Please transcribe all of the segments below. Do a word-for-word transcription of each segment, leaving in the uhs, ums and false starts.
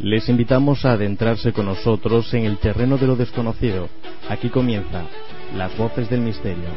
Les invitamos a adentrarse con nosotros en el terreno de lo desconocido. Aquí comienza Las Voces del Misterio.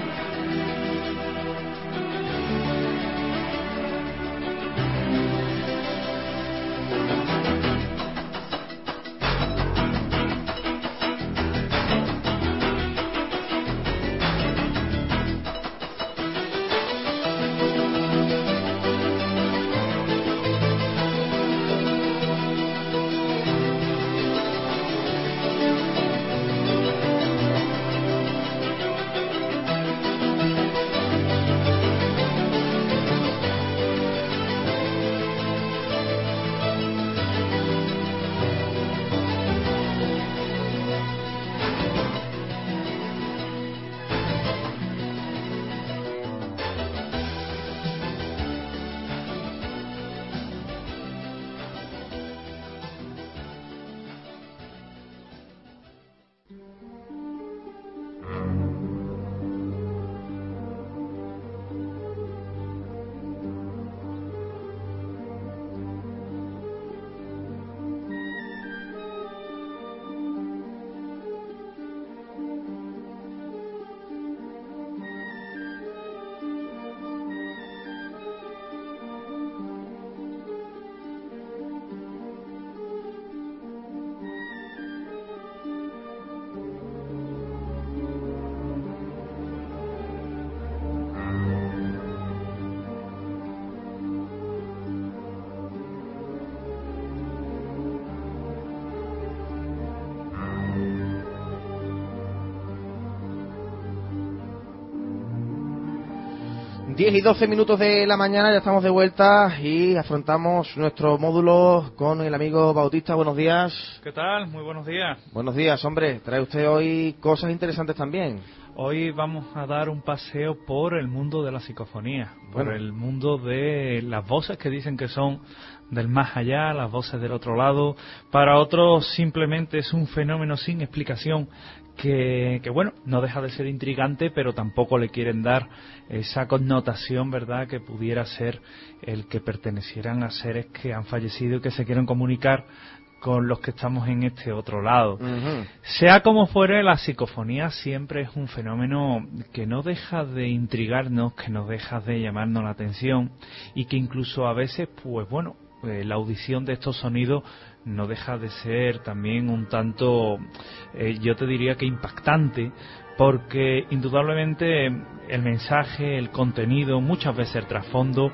diez y doce minutos de la mañana, ya estamos de vuelta y afrontamos nuestro módulo con el amigo Bautista. Buenos días. ¿Qué tal? Muy buenos días. Buenos días, hombre. Trae usted hoy cosas interesantes también. Hoy vamos a dar un paseo por el mundo de la psicofonía, por bueno. el mundo de las voces que dicen que son del más allá, las voces del otro lado. Para otros simplemente es un fenómeno sin explicación que, que bueno, no deja de ser intrigante, pero tampoco le quieren dar esa connotación, ¿verdad?, que pudiera ser el que pertenecieran a seres que han fallecido y que se quieren comunicar con los que estamos en este otro lado. Uh-huh. Sea como fuere, la psicofonía siempre es un fenómeno que no deja de intrigarnos, que no deja de llamarnos la atención y que incluso a veces, pues bueno, eh, la audición de estos sonidos no deja de ser también un tanto, eh, yo te diría que impactante, porque indudablemente el mensaje, el contenido, muchas veces el trasfondo,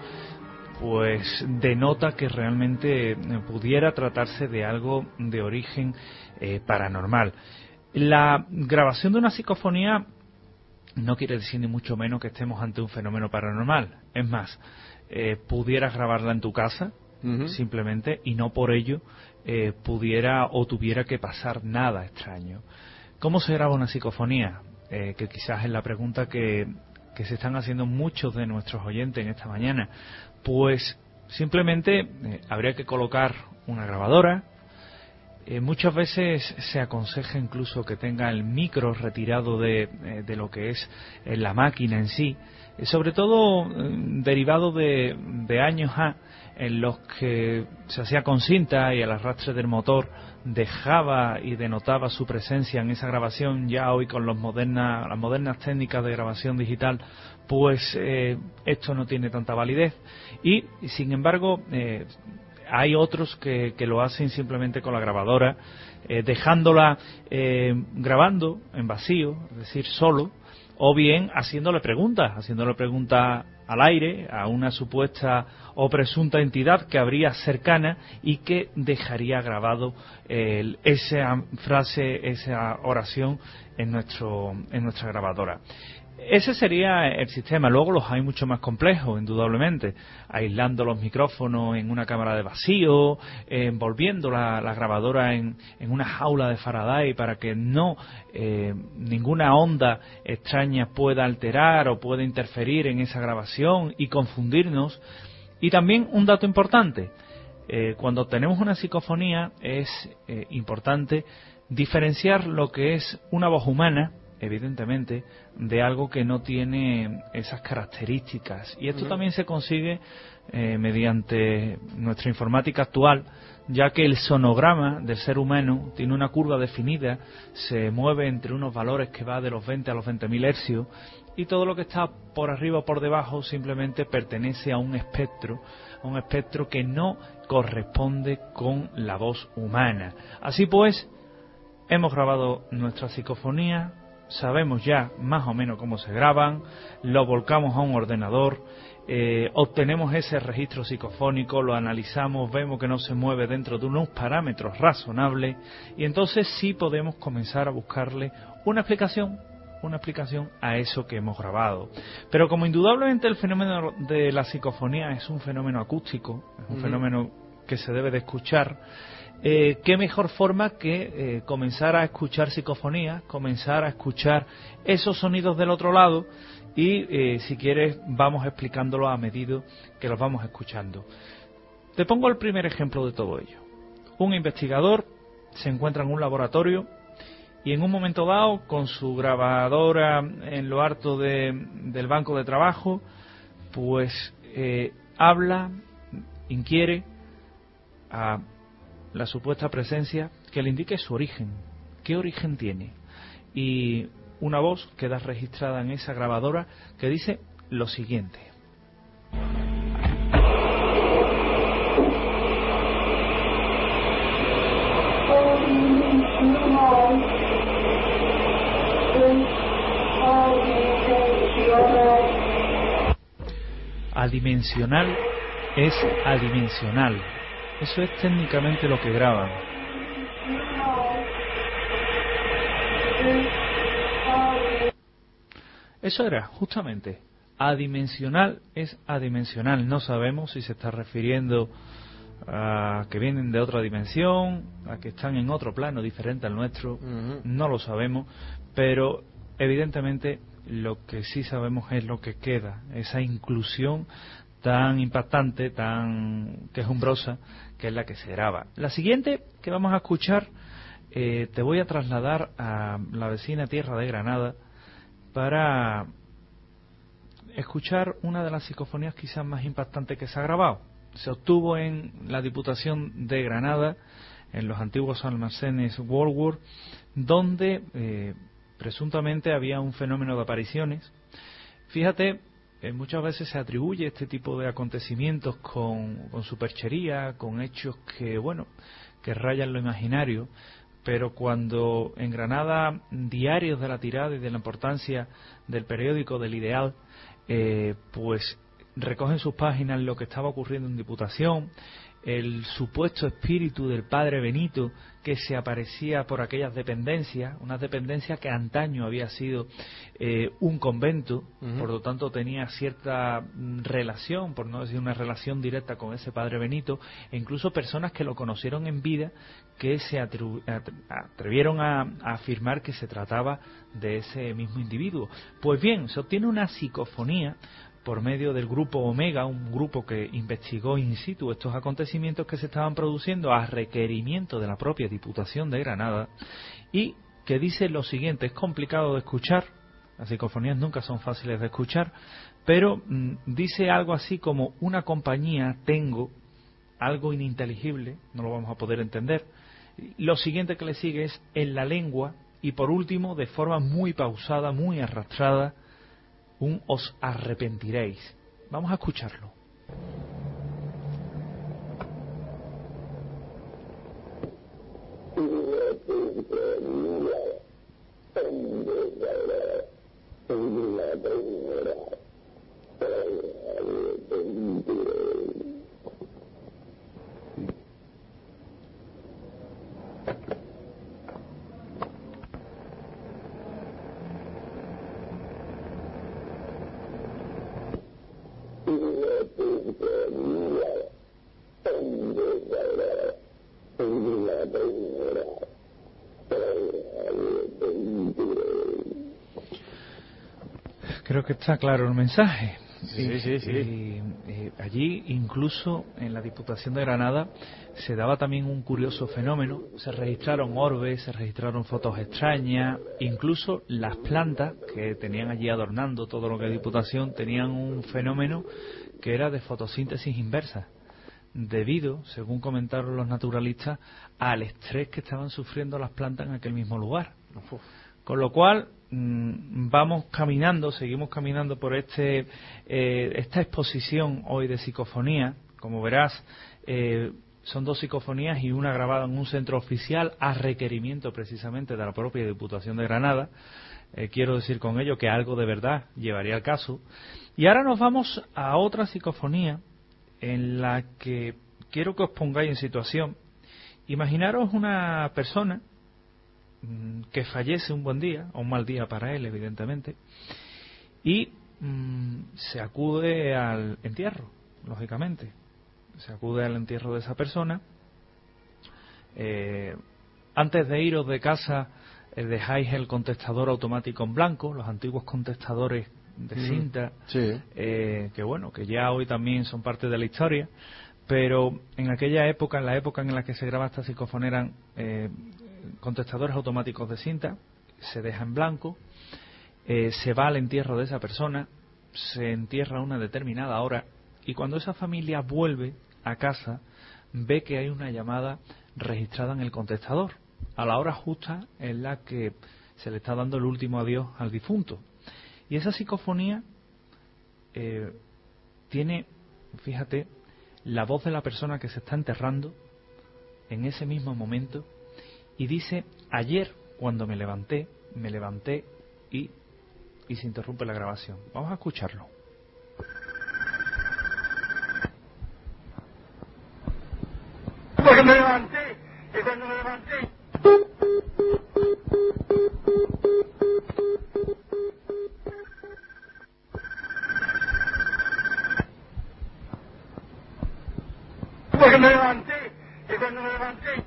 pues denota que realmente pudiera tratarse de algo de origen eh, paranormal. La grabación de una psicofonía no quiere decir ni mucho menos que estemos ante un fenómeno paranormal. Es más, eh, pudieras grabarla en tu casa, uh-huh. simplemente, y no por ello eh, pudiera o tuviera que pasar nada extraño. ¿Cómo se graba una psicofonía? Eh, que quizás es la pregunta que, que se están haciendo muchos de nuestros oyentes en esta mañana. Pues simplemente eh, habría que colocar una grabadora. Eh, muchas veces se aconseja incluso que tenga el micro retirado de, eh, de lo que es eh, la máquina en sí, eh, sobre todo eh, derivado de, de años A, en los que se hacía con cinta y el arrastre del motor dejaba y denotaba su presencia en esa grabación. Ya hoy con los moderna, las modernas técnicas de grabación digital, pues eh, esto no tiene tanta validez y sin embargo eh, hay otros que, que lo hacen simplemente con la grabadora, eh, dejándola eh, grabando en vacío, es decir, solo, o bien haciéndole preguntas, haciéndole preguntas al aire a una supuesta o presunta entidad que habría cercana y que dejaría grabado eh, esa frase, esa oración en nuestro en nuestra grabadora. Ese sería el sistema. Luego los hay mucho más complejos, indudablemente, aislando los micrófonos en una cámara de vacío, eh, envolviendo la, la grabadora en, en una jaula de Faraday para que no eh, ninguna onda extraña pueda alterar o pueda interferir en esa grabación y confundirnos. Y también un dato importante, eh, cuando tenemos una psicofonía es eh, importante diferenciar lo que es una voz humana evidentemente, de algo que no tiene esas características. Y esto uh-huh. también se consigue eh, mediante nuestra informática actual, ya que el sonograma del ser humano tiene una curva definida, se mueve entre unos valores que va de los veinte a los veinte mil hercios, y todo lo que está por arriba o por debajo simplemente pertenece a un espectro, a un espectro que no corresponde con la voz humana. Así pues, hemos grabado nuestra psicofonía, sabemos ya más o menos cómo se graban, lo volcamos a un ordenador, eh, obtenemos ese registro psicofónico, lo analizamos, vemos que no se mueve dentro de unos parámetros razonables, y entonces sí podemos comenzar a buscarle una explicación, una explicación a eso que hemos grabado. Pero como indudablemente el fenómeno de la psicofonía es un fenómeno acústico, es un mm. fenómeno que se debe de escuchar, Eh, qué mejor forma que eh, comenzar a escuchar psicofonías, comenzar a escuchar esos sonidos del otro lado y eh, si quieres vamos explicándolo a medida que los vamos escuchando. Te pongo el primer ejemplo de todo ello. Un investigador se encuentra en un laboratorio y en un momento dado, con su grabadora en lo alto de, del banco de trabajo, pues eh, habla, inquiere a la supuesta presencia que le indique su origen, qué origen tiene. Y una voz queda registrada en esa grabadora que dice lo siguiente. Adimensional es adimensional. Eso es técnicamente lo que graban. Eso era, justamente. Adimensional es adimensional. No sabemos si se está refiriendo a que vienen de otra dimensión, a que están en otro plano diferente al nuestro. Uh-huh. No lo sabemos, pero evidentemente lo que sí sabemos es lo que queda, esa inclusión tan impactante, tan quejumbrosa, que es la que se graba. La siguiente que vamos a escuchar, eh, te voy a trasladar a la vecina tierra de Granada para escuchar una de las psicofonías quizás más impactantes que se ha grabado. Se obtuvo en la Diputación de Granada, en los antiguos almacenes Woolworth, donde eh, presuntamente había un fenómeno de apariciones. Fíjate, Eh, muchas veces se atribuye este tipo de acontecimientos con, con superchería, con hechos que, bueno, que rayan lo imaginario, pero cuando en Granada diarios de la tirada y de la importancia del periódico del Ideal, eh, pues recogen sus páginas lo que estaba ocurriendo en Diputación, el supuesto espíritu del padre Benito que se aparecía por aquellas dependencias, unas dependencias que antaño había sido eh, un convento, uh-huh. por lo tanto tenía cierta relación, por no decir una relación directa con ese padre Benito, e incluso personas que lo conocieron en vida que se atrev- atrevieron a, a afirmar que se trataba de ese mismo individuo. Pues bien, se obtiene una psicofonía por medio del grupo Omega, un grupo que investigó in situ estos acontecimientos que se estaban produciendo a requerimiento de la propia Diputación de Granada, y que dice lo siguiente. Es complicado de escuchar, las psicofonías nunca son fáciles de escuchar, pero mmm, dice algo así como: una compañía tengo, algo ininteligible, no lo vamos a poder entender. Lo siguiente que le sigue es en la lengua, y por último, de forma muy pausada, muy arrastrada, un os arrepentiréis. Vamos a escucharlo. Creo que está claro el mensaje. Sí, sí, sí. Y, eh, allí, incluso en la Diputación de Granada, se daba también un curioso fenómeno. Se registraron orbes, se registraron fotos extrañas, incluso las plantas que tenían allí adornando todo lo que es Diputación tenían un fenómeno que era de fotosíntesis inversa, debido, según comentaron los naturalistas, al estrés que estaban sufriendo las plantas en aquel mismo lugar. Uf. Con lo cual, mmm, vamos caminando, seguimos caminando por este eh, esta exposición hoy de psicofonía. Como verás, eh, son dos psicofonías y una grabada en un centro oficial a requerimiento precisamente de la propia Diputación de Granada. Eh, quiero decir con ello que algo de verdad llevaría al caso. Y ahora nos vamos a otra psicofonía en la que quiero que os pongáis en situación. Imaginaros una persona que fallece un buen día, o un mal día para él, evidentemente, y mmm, se acude al entierro, lógicamente. Se acude al entierro de esa persona. Eh, antes de iros de casa, eh, dejáis el contestador automático en blanco, los antiguos contestadores de mm, cinta, sí. eh, que bueno, que ya hoy también son parte de la historia, pero en aquella época, en la época en la que se graba esta psicofonía, eran eh, contestadores automáticos de cinta, se deja en blanco, eh, se va al entierro de esa persona, se entierra a una determinada hora, y cuando esa familia vuelve a casa, ve que hay una llamada registrada en el contestador, a la hora justa en la que se le está dando el último adiós al difunto. Y esa psicofonía eh, tiene, fíjate, la voz de la persona que se está enterrando en ese mismo momento, y dice: ayer cuando me levanté, me levanté y, y se interrumpe la grabación. Vamos a escucharlo. Porque me levanté, y cuando me levanté... Porque me levanté, y cuando me levanté...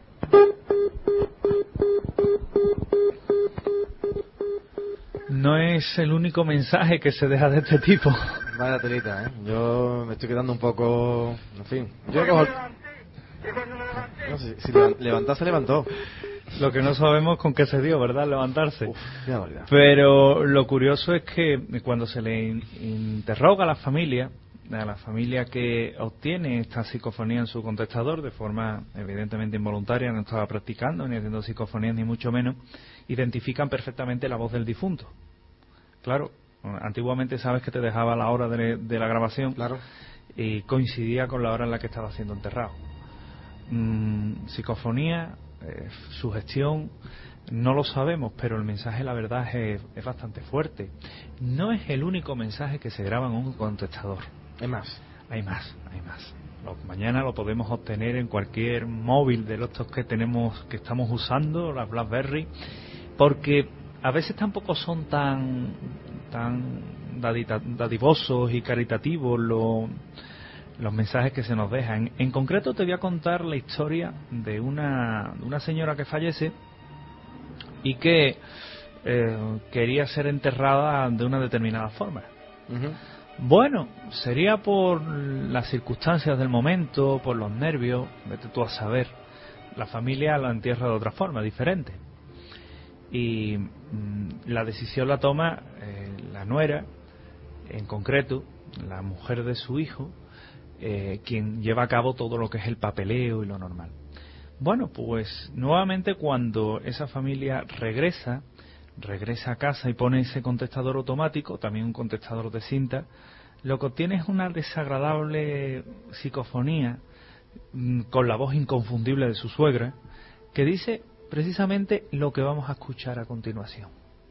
No es el único mensaje que se deja de este tipo. Vaya telita, ¿eh? Yo me estoy quedando un poco... En fin, yo cojo... No sé, si levant- levantar se levantó. Lo que no sabemos con qué se dio, ¿verdad? Levantarse. Uf, qué barbaridad. Pero lo curioso es que cuando se le in- interroga a la familia, a la familia que obtiene esta psicofonía en su contestador de forma evidentemente involuntaria, no estaba practicando ni haciendo psicofonías ni mucho menos, identifican perfectamente la voz del difunto. Claro, antiguamente sabes que te dejaba la hora de, de la grabación, Claro. y coincidía con la hora en la que estaba siendo enterrado. Mm, psicofonía, eh, sugestión, no lo sabemos, pero el mensaje, la verdad, es, es bastante fuerte. No es el único mensaje que se graba en un contestador. Es más. Hay más, hay más. Lo, mañana lo podemos obtener en cualquier móvil de los que tenemos, que estamos usando, las BlackBerry, porque a veces tampoco son tan tan dadita, dadivosos y caritativos los los mensajes que se nos dejan. En concreto te voy a contar la historia de una, de una señora que fallece y que eh, quería ser enterrada de una determinada forma. Uh-huh. Bueno, sería por las circunstancias del momento, por los nervios, vete tú a saber. La familia la entierra de otra forma, diferente. Y mmm, la decisión la toma eh, la nuera, en concreto, la mujer de su hijo, eh, quien lleva a cabo todo lo que es el papeleo y lo normal. Bueno, pues nuevamente cuando esa familia regresa, regresa a casa y pone ese contestador automático, también un contestador de cinta, lo que obtiene es una desagradable psicofonía mmm, con la voz inconfundible de su suegra, que dice precisamente lo que vamos a escuchar a continuación.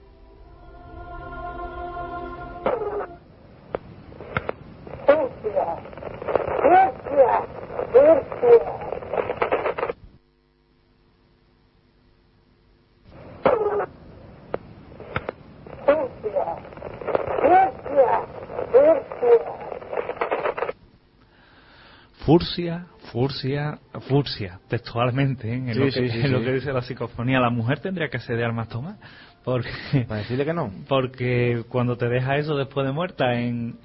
Furcia, furcia, furcia, textualmente, ¿eh? en, Sí, lo que, sí, sí, en lo sí. que dice la psicofonía. La mujer tendría que sediar más Tomás, porque, Para decirle que no. porque cuando te deja eso después de muerta en,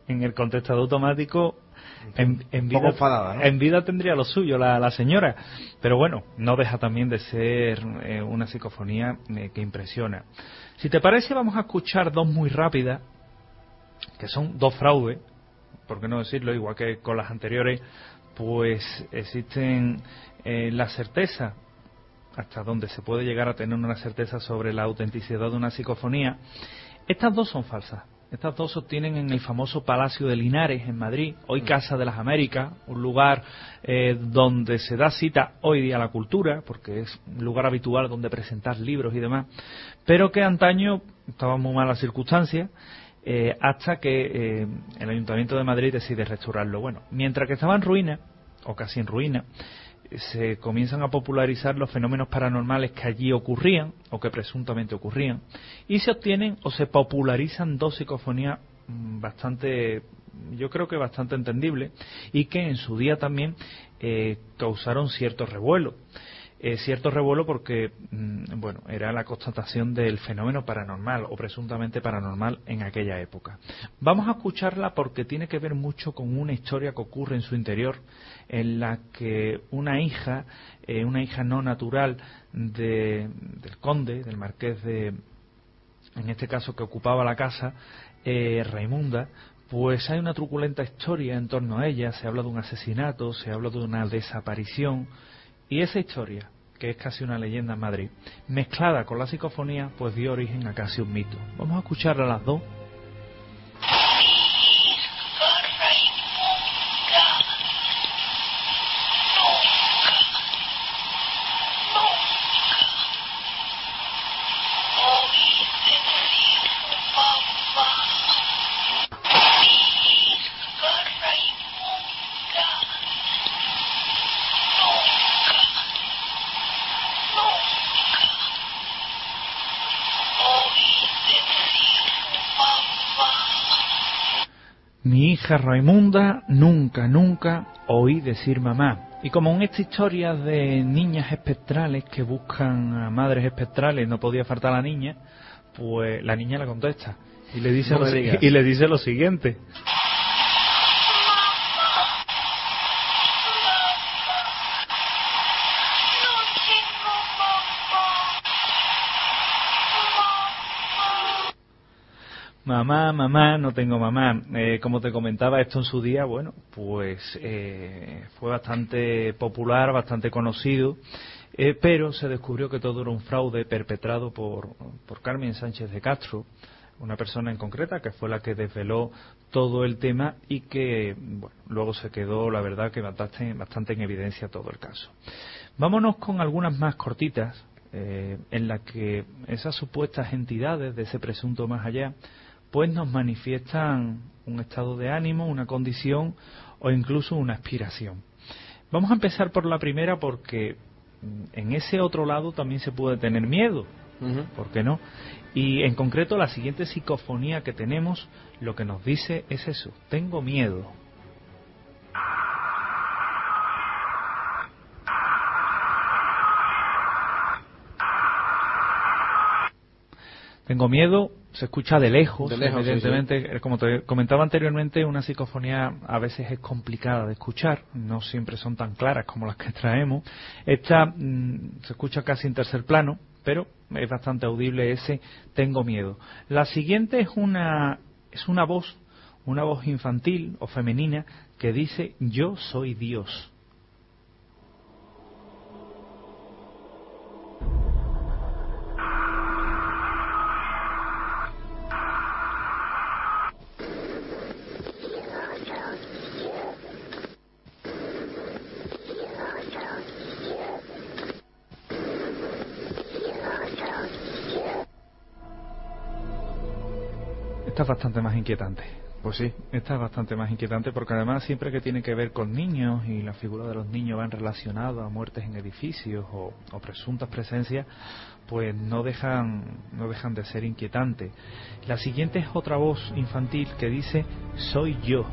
en el contestador automático, en, en, vida, enfadada, ¿no? en vida tendría lo suyo la, la señora, pero bueno, no deja también de ser eh, una psicofonía eh, que impresiona. Si te parece, vamos a escuchar dos muy rápidas, que son dos fraudes, por qué no decirlo, igual que con las anteriores, pues existen eh, la certeza, hasta donde se puede llegar a tener una certeza sobre la autenticidad de una psicofonía. Estas dos son falsas. Estas dos se obtienen en el famoso Palacio de Linares, en Madrid, hoy Casa de las Américas, un lugar eh, donde se da cita hoy día a la cultura, porque es un lugar habitual donde presentar libros y demás, pero que antaño estaban muy malas circunstancias, eh, hasta que eh, el Ayuntamiento de Madrid decide restaurarlo. Bueno, mientras que estaba en ruina, o casi en ruina, se comienzan a popularizar los fenómenos paranormales que allí ocurrían o que presuntamente ocurrían, y se obtienen o se popularizan dos psicofonías bastante, yo creo que bastante entendibles, y que en su día también eh, causaron cierto revuelo. Eh, cierto revuelo porque, mmm, bueno, era la constatación del fenómeno paranormal o presuntamente paranormal en aquella época. Vamos a escucharla porque tiene que ver mucho con una historia que ocurre en su interior, en la que una hija, eh, una hija no natural de, del conde, del marqués de, en este caso que ocupaba la casa, eh, Raimunda, pues hay una truculenta historia en torno a ella. Se habla de un asesinato, se habla de una desaparición. Y esa historia, que es casi una leyenda en Madrid, mezclada con la psicofonía, pues dio origen a casi un mito. Vamos a escucharla las dos. Mi hija Raimunda, nunca, nunca oí decir mamá. Y como en esta historia de niñas espectrales que buscan a madres espectrales, no podía faltar la niña, pues la niña le contesta y le dice, no lo, y le dice lo siguiente. Mamá, mamá, no tengo mamá. Eh, como te comentaba, esto en su día, bueno, pues eh, fue bastante popular, bastante conocido, eh, pero se descubrió que todo era un fraude perpetrado por, por Carmen Sánchez de Castro, una persona en concreta que fue la que desveló todo el tema y que, bueno, luego se quedó, la verdad, que bastante, bastante en evidencia todo el caso. Vámonos con algunas más cortitas, eh, en las que esas supuestas entidades de ese presunto más allá pues nos manifiestan un estado de ánimo, una condición o incluso una aspiración. Vamos a empezar por la primera porque en ese otro lado también se puede tener miedo, uh-huh. ¿Por qué no? Y en concreto la siguiente psicofonía que tenemos lo que nos dice es eso: tengo miedo. Tengo miedo, se escucha de lejos, de lejos evidentemente, sí, sí. Como te comentaba anteriormente, una psicofonía a veces es complicada de escuchar, no siempre son tan claras como las que traemos. Esta mmm, se escucha casi en tercer plano, pero es bastante audible ese tengo miedo. La siguiente es una, es una voz, una voz infantil o femenina que dice yo soy Dios. Esta es bastante más inquietante. Pues sí. Esta es bastante más inquietante porque además siempre que tiene que ver con niños y la figura de los niños van relacionados a muertes en edificios o, o presuntas presencias, pues no dejan, no dejan de ser inquietantes. La siguiente es otra voz infantil que dice soy yo.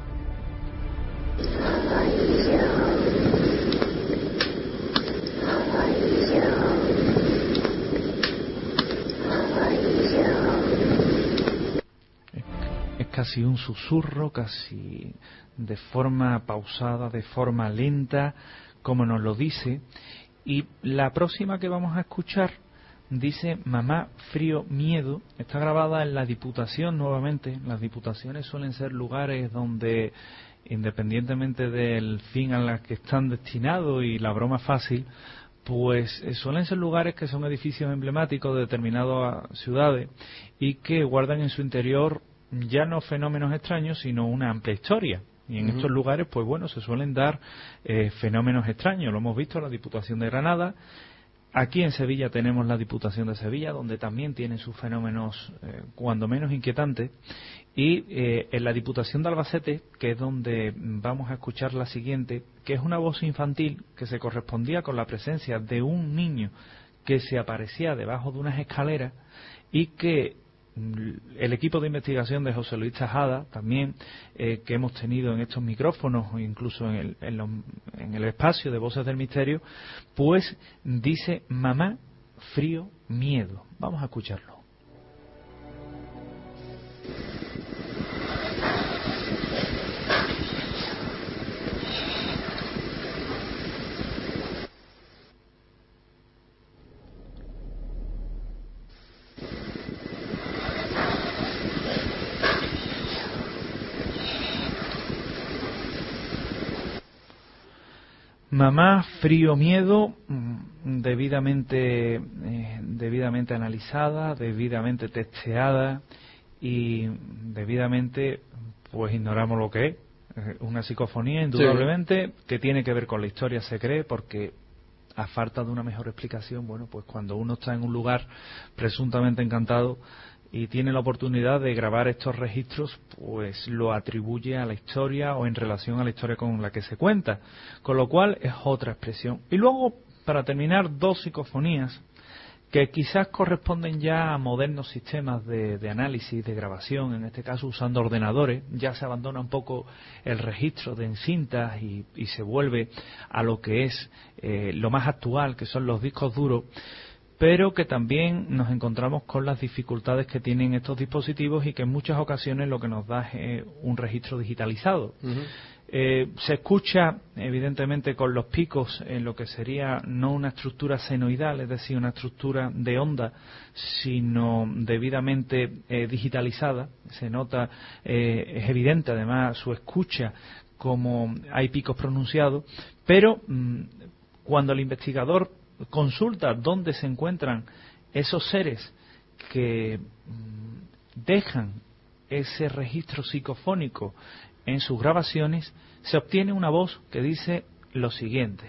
casi un susurro, casi de forma pausada, de forma lenta, como nos lo dice. Y la próxima que vamos a escuchar dice mamá, frío, miedo. Está grabada en la Diputación nuevamente. Las diputaciones suelen ser lugares donde, independientemente del fin a la que están destinados y la broma fácil, pues eh, suelen ser lugares que son edificios emblemáticos de determinadas ciudades y que guardan en su interior ya no fenómenos extraños, sino una amplia historia. Y en uh-huh. estos lugares, pues bueno, se suelen dar eh, fenómenos extraños. Lo hemos visto en la Diputación de Granada. Aquí en Sevilla tenemos la Diputación de Sevilla, donde también tiene sus fenómenos eh, cuando menos inquietantes. Y eh, en la Diputación de Albacete, que es donde vamos a escuchar la siguiente, que es una voz infantil que se correspondía con la presencia de un niño que se aparecía debajo de unas escaleras y que el equipo de investigación de José Luis Tajada, también eh, que hemos tenido en estos micrófonos o incluso en el, en, los, en el espacio de Voces del Misterio, pues dice mamá, frío, miedo. Vamos a escucharlo. Mamá, frío, miedo, debidamente, eh, debidamente analizada, debidamente testeada y debidamente, pues ignoramos lo que es. Una psicofonía, indudablemente, sí, que tiene que ver con la historia, se cree, porque a falta de una mejor explicación, bueno, pues cuando uno está en un lugar presuntamente encantado y tiene la oportunidad de grabar estos registros, pues lo atribuye a la historia o en relación a la historia con la que se cuenta, con lo cual es otra expresión. Y luego, para terminar, dos psicofonías que quizás corresponden ya a modernos sistemas de, de análisis, de grabación, en este caso usando ordenadores. Ya se abandona un poco el registro de en cintas y, y se vuelve a lo que es eh, lo más actual, que son los discos duros, pero que también nos encontramos con las dificultades que tienen estos dispositivos y que en muchas ocasiones lo que nos da es eh, un registro digitalizado. Uh-huh. Eh, se escucha evidentemente con los picos en lo que sería no una estructura senoidal, es decir, una estructura de onda, sino debidamente eh, digitalizada. Se nota, eh, es evidente además su escucha, como hay picos pronunciados, pero mmm, cuando el investigador consulta dónde se encuentran esos seres que mmm, dejan ese registro psicofónico en sus grabaciones, se obtiene una voz que dice lo siguiente.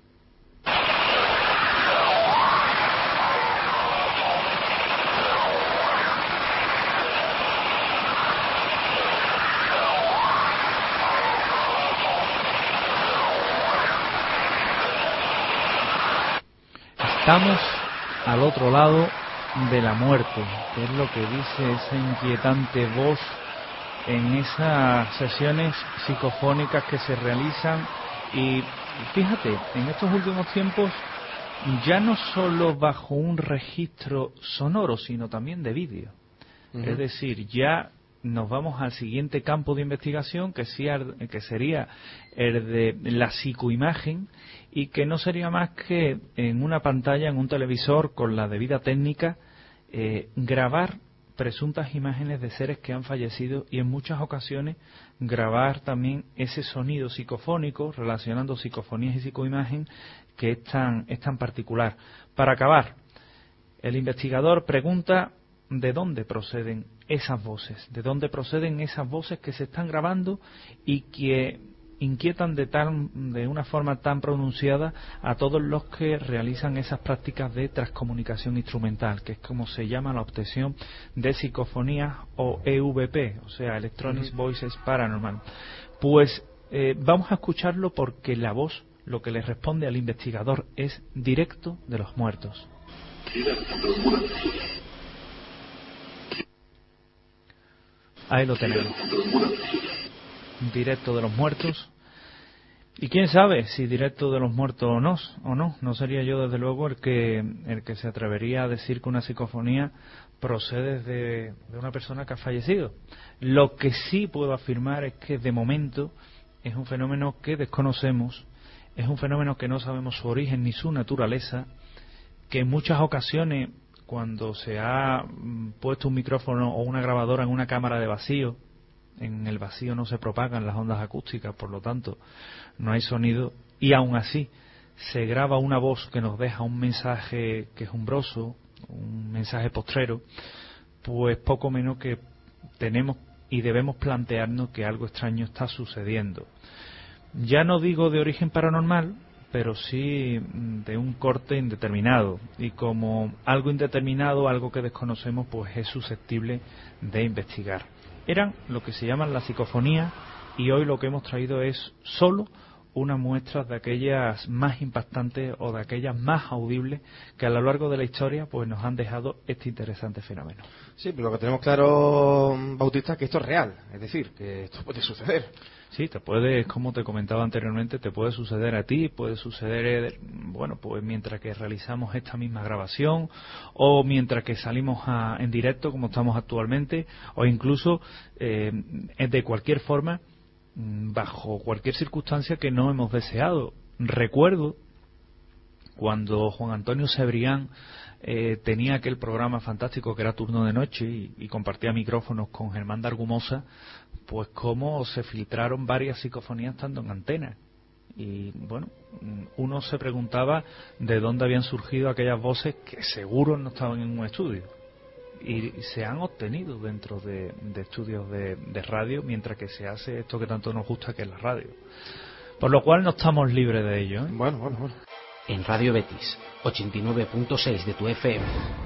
Estamos al otro lado de la muerte, que es lo que dice esa inquietante voz en esas sesiones psicofónicas que se realizan. Y fíjate, en estos últimos tiempos ya no solo bajo un registro sonoro, sino también de vídeo. Uh-huh. Es decir, ya nos vamos al siguiente campo de investigación, que, sea, que sería el de la psicoimagen, y que no sería más que en una pantalla, en un televisor, con la debida técnica, eh, grabar presuntas imágenes de seres que han fallecido y en muchas ocasiones grabar también ese sonido psicofónico, relacionando psicofonías y psicoimagen, que es tan, es tan particular. Para acabar, el investigador pregunta de dónde proceden esas voces, de dónde proceden esas voces que se están grabando y que inquietan de tal, de una forma tan pronunciada a todos los que realizan esas prácticas de transcomunicación instrumental, que es como se llama la obtención de psicofonías o E V P, o sea, Electronic uh-huh. Voices Paranormal. Pues eh, vamos a escucharlo porque la voz, lo que le responde al investigador, es directo de los muertos. Ahí lo tenemos. Directo de los muertos. Y quién sabe si directo de los muertos o no, o no. No sería yo desde luego el que el que se atrevería a decir que una psicofonía procede de, de una persona que ha fallecido. Lo que sí puedo afirmar es que de momento es un fenómeno que desconocemos, es un fenómeno que no sabemos su origen ni su naturaleza, que en muchas ocasiones cuando se ha puesto un micrófono o una grabadora en una cámara de vacío, en el vacío no se propagan las ondas acústicas, por lo tanto no hay sonido, y aún así se graba una voz que nos deja un mensaje quejumbroso, un mensaje postrero, pues poco menos que tenemos y debemos plantearnos que algo extraño está sucediendo. Ya no digo de origen paranormal, pero sí de un corte indeterminado, y como algo indeterminado, algo que desconocemos, pues es susceptible de investigar. Eran lo que se llaman las psicofonías, y hoy lo que hemos traído es solo una muestra de aquellas más impactantes o de aquellas más audibles que a lo largo de la historia pues nos han dejado este interesante fenómeno. Sí, pero lo que tenemos claro, Bautista, es que esto es real, es decir, que esto puede suceder. Sí, te puede, como te comentaba anteriormente, te puede suceder a ti, puede suceder, bueno, pues mientras que realizamos esta misma grabación, o mientras que salimos a, en directo, como estamos actualmente, o incluso eh, de cualquier forma, bajo cualquier circunstancia que no hemos deseado. Recuerdo cuando Juan Antonio Cebrián eh, tenía aquel programa fantástico que era Turno de Noche y, y compartía micrófonos con Germán de Argumosa, pues cómo se filtraron varias psicofonías estando en antena. Y bueno, uno se preguntaba de dónde habían surgido aquellas voces que seguro no estaban en un estudio. Y se han obtenido dentro de, de estudios de, de radio, mientras que se hace esto que tanto nos gusta, que es la radio. Por lo cual no estamos libres de ello, ¿eh? Bueno, bueno, bueno. En Radio Betis, ochenta y nueve punto seis de tu F M.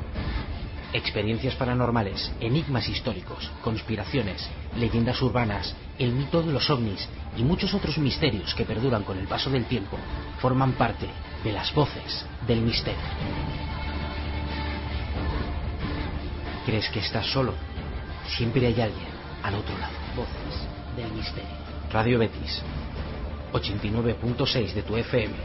Experiencias paranormales, enigmas históricos, conspiraciones, leyendas urbanas, el mito de los ovnis y muchos otros misterios que perduran con el paso del tiempo forman parte de las voces del misterio. ¿Crees que estás solo? Siempre hay alguien al otro lado. Voces del misterio. Radio Betis, ochenta y nueve punto seis de tu F M.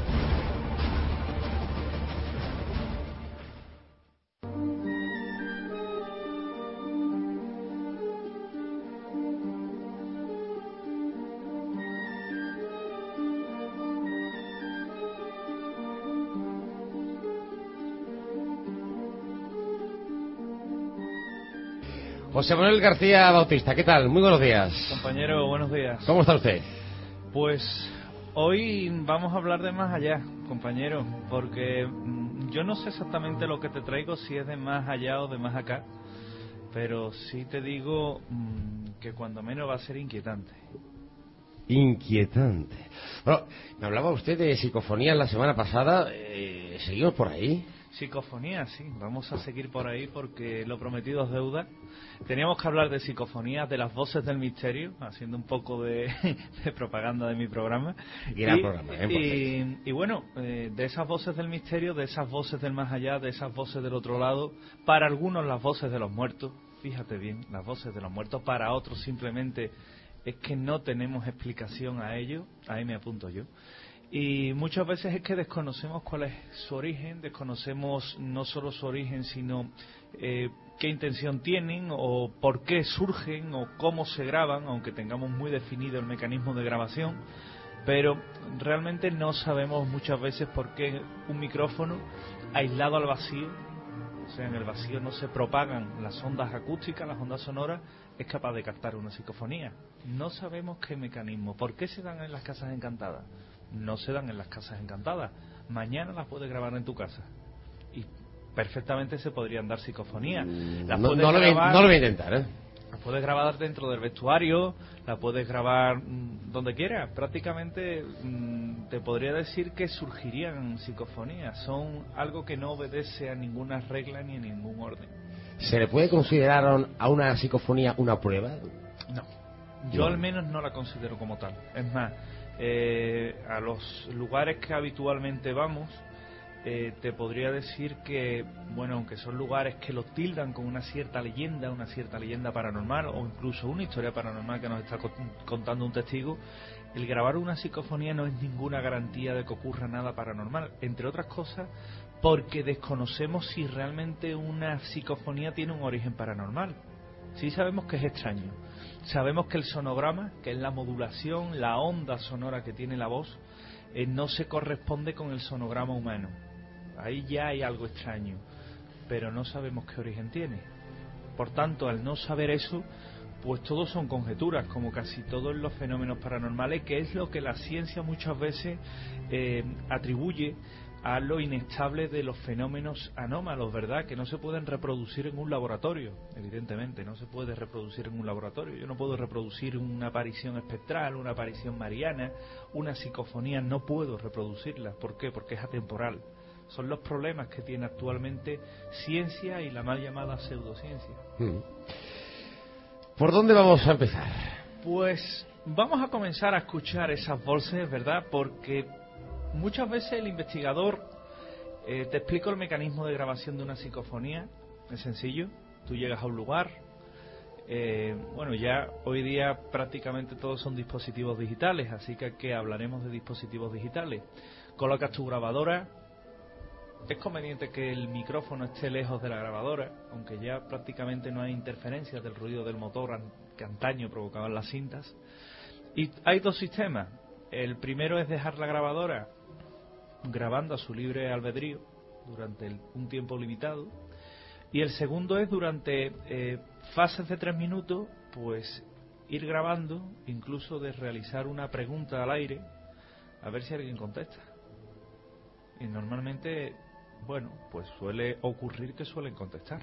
José Manuel García Bautista, ¿qué tal? Muy buenos días. Compañero, buenos días. ¿Cómo está usted? Pues hoy vamos a hablar de más allá, compañero, porque yo no sé exactamente lo que te traigo, si es de más allá o de más acá, pero sí te digo que cuando menos va a ser inquietante. Inquietante. Bueno, me hablaba usted de psicofonías la semana pasada, eh, ¿seguimos por ahí? Psicofonías, sí, vamos a seguir por ahí porque lo prometido es deuda. Teníamos que hablar de psicofonías, de las voces del misterio, haciendo un poco de, de propaganda de mi programa. Gran y, programa, ¿eh? Y, y bueno, eh, de esas voces del misterio, de esas voces del más allá, de esas voces del otro lado, para algunos las voces de los muertos, fíjate bien, las voces de los muertos, para otros simplemente es que no tenemos explicación a ello, ahí me apunto yo. Y muchas veces es que desconocemos cuál es su origen, desconocemos no solo su origen, sino eh, qué intención tienen o por qué surgen o cómo se graban, aunque tengamos muy definido el mecanismo de grabación, pero realmente no sabemos muchas veces por qué un micrófono aislado al vacío, o sea, en el vacío no se propagan las ondas acústicas, las ondas sonoras, es capaz de captar una psicofonía. No sabemos qué mecanismo. ¿Por qué se dan en las casas encantadas? No se dan en las casas encantadas. Mañana las puedes grabar en tu casa y perfectamente se podrían dar psicofonías. Las No, puedes no, lo voy, grabar, no lo voy a intentar, ¿eh? las puedes grabar dentro del vestuario, la puedes grabar mmm, donde quieras. Prácticamente mmm, te podría decir que surgirían psicofonías. Son algo que no obedece a ninguna regla ni a ningún orden. ¿Se le puede considerar a una psicofonía una prueba? No, yo no. Al menos no la considero como tal. Es más, eh, a los lugares que habitualmente vamos, eh, te podría decir que, bueno, aunque son lugares que los tildan con una cierta leyenda, una cierta leyenda paranormal o incluso una historia paranormal que nos está contando un testigo, el grabar una psicofonía no es ninguna garantía de que ocurra nada paranormal, entre otras cosas porque desconocemos si realmente una psicofonía tiene un origen paranormal. Sí sabemos que es extraño, sabemos que el sonograma, que es la modulación, la onda sonora que tiene la voz, eh, no se corresponde con el sonograma humano. Ahí ya hay algo extraño, pero no sabemos qué origen tiene. Por tanto, al no saber eso, pues todos son conjeturas, como casi todos los fenómenos paranormales, que es lo que la ciencia muchas veces eh, atribuye a lo inestable de los fenómenos anómalos, ¿verdad? Que no se pueden reproducir en un laboratorio, evidentemente, no se puede reproducir en un laboratorio. Yo no puedo reproducir una aparición espectral, una aparición mariana, una psicofonía, no puedo reproducirla. ¿Por qué? Porque es atemporal. Son los problemas que tiene actualmente ciencia y la mal llamada pseudociencia. Mm. ¿Por dónde vamos a empezar? Pues vamos a comenzar a escuchar esas voces, ¿verdad? Porque muchas veces el investigador, eh, te explico el mecanismo de grabación de una psicofonía, es sencillo, tú llegas a un lugar, eh, bueno, ya hoy día prácticamente todos son dispositivos digitales, así que aquí hablaremos de dispositivos digitales. Colocas tu grabadora, es conveniente que el micrófono esté lejos de la grabadora, aunque ya prácticamente no hay interferencias del ruido del motor que antaño provocaban las cintas. Y hay dos sistemas. El primero es dejar la grabadora grabando a su libre albedrío durante el, un tiempo limitado, y el segundo es durante eh, fases de tres minutos, pues ir grabando, incluso de realizar una pregunta al aire a ver si alguien contesta. Y normalmente, bueno, pues suele ocurrir que suelen contestar.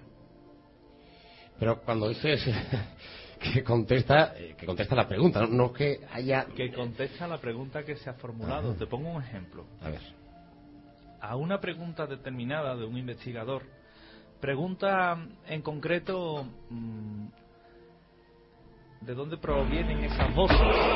Pero cuando dices que contesta, que contesta la pregunta, no, no que haya... Que contesta la pregunta que se ha formulado. Ajá. Te pongo un ejemplo. A ver. A una pregunta determinada de un investigador, pregunta en concreto mmm, ¿de dónde provienen esas voces?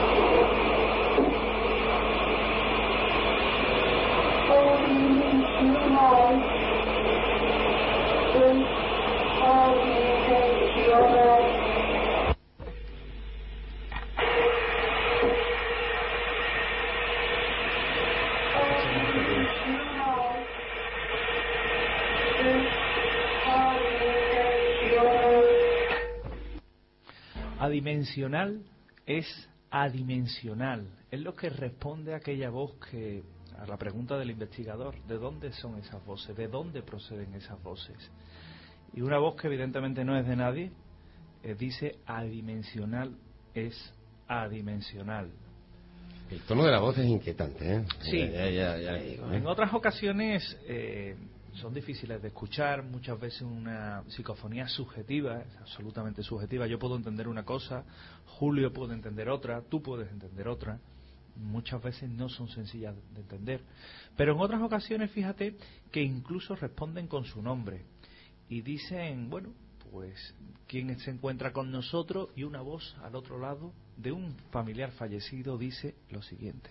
Adimensional es adimensional, es lo que responde a aquella voz que, a la pregunta del investigador, ¿de dónde son esas voces? ¿De dónde proceden esas voces? Y una voz que evidentemente no es de nadie, eh, dice adimensional es adimensional. El tono de la voz es inquietante, ¿eh? Sí, ya, ya, ya, ya digo, ¿eh? En otras ocasiones eh, son difíciles de escuchar, muchas veces una psicofonía subjetiva, es absolutamente subjetiva. Yo puedo entender una cosa, Julio puede entender otra, tú puedes entender otra. Muchas veces no son sencillas de entender. Pero en otras ocasiones, fíjate, que incluso responden con su nombre. Y dicen, bueno, pues, ¿quién se encuentra con nosotros? Y una voz al otro lado de un familiar fallecido dice lo siguiente.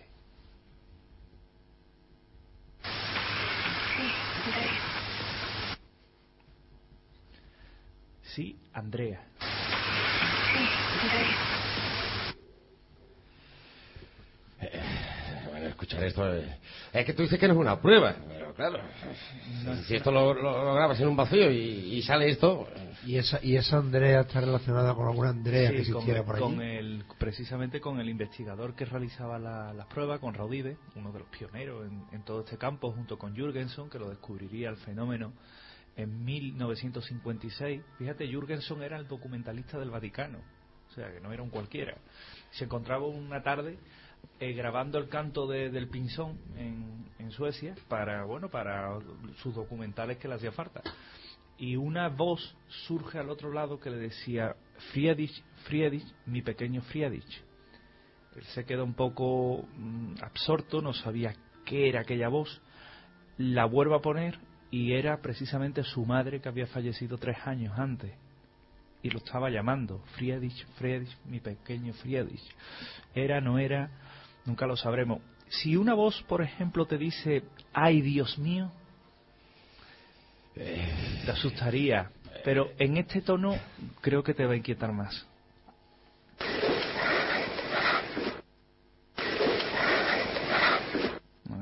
Sí, Andrea. Eh, bueno, escuchar esto es, es que tú dices que no es una prueba, pero claro, no, si esto lo, lo, lo grabas en un vacío y, y sale esto. ¿Y esa, ¿Y esa Andrea está relacionada con alguna Andrea sí, que existiera con, por allí? Con el, precisamente con el investigador que realizaba la, las pruebas, con Raudive, uno de los pioneros en, en todo este campo, junto con Jürgenson, que lo descubriría el fenómeno en mil novecientos cincuenta y seis. Fíjate, Jürgenson era el documentalista del Vaticano, o sea, que no era un cualquiera. Se encontraba una tarde eh, grabando el canto de, del Pinzón en, en Suecia para, bueno, para sus documentales que le hacía falta. Y una voz surge al otro lado que le decía, Friedrich, Friedrich, mi pequeño Friedrich. Él se quedó un poco mmm, absorto, no sabía qué era aquella voz. La vuelvo a poner y era precisamente su madre, que había fallecido tres años antes. Y lo estaba llamando, Friedrich, Friedrich, mi pequeño Friedrich. Era, no era, nunca lo sabremos. Si una voz, por ejemplo, te dice, ay, Dios mío, te asustaría, pero en este tono creo que te va a inquietar más.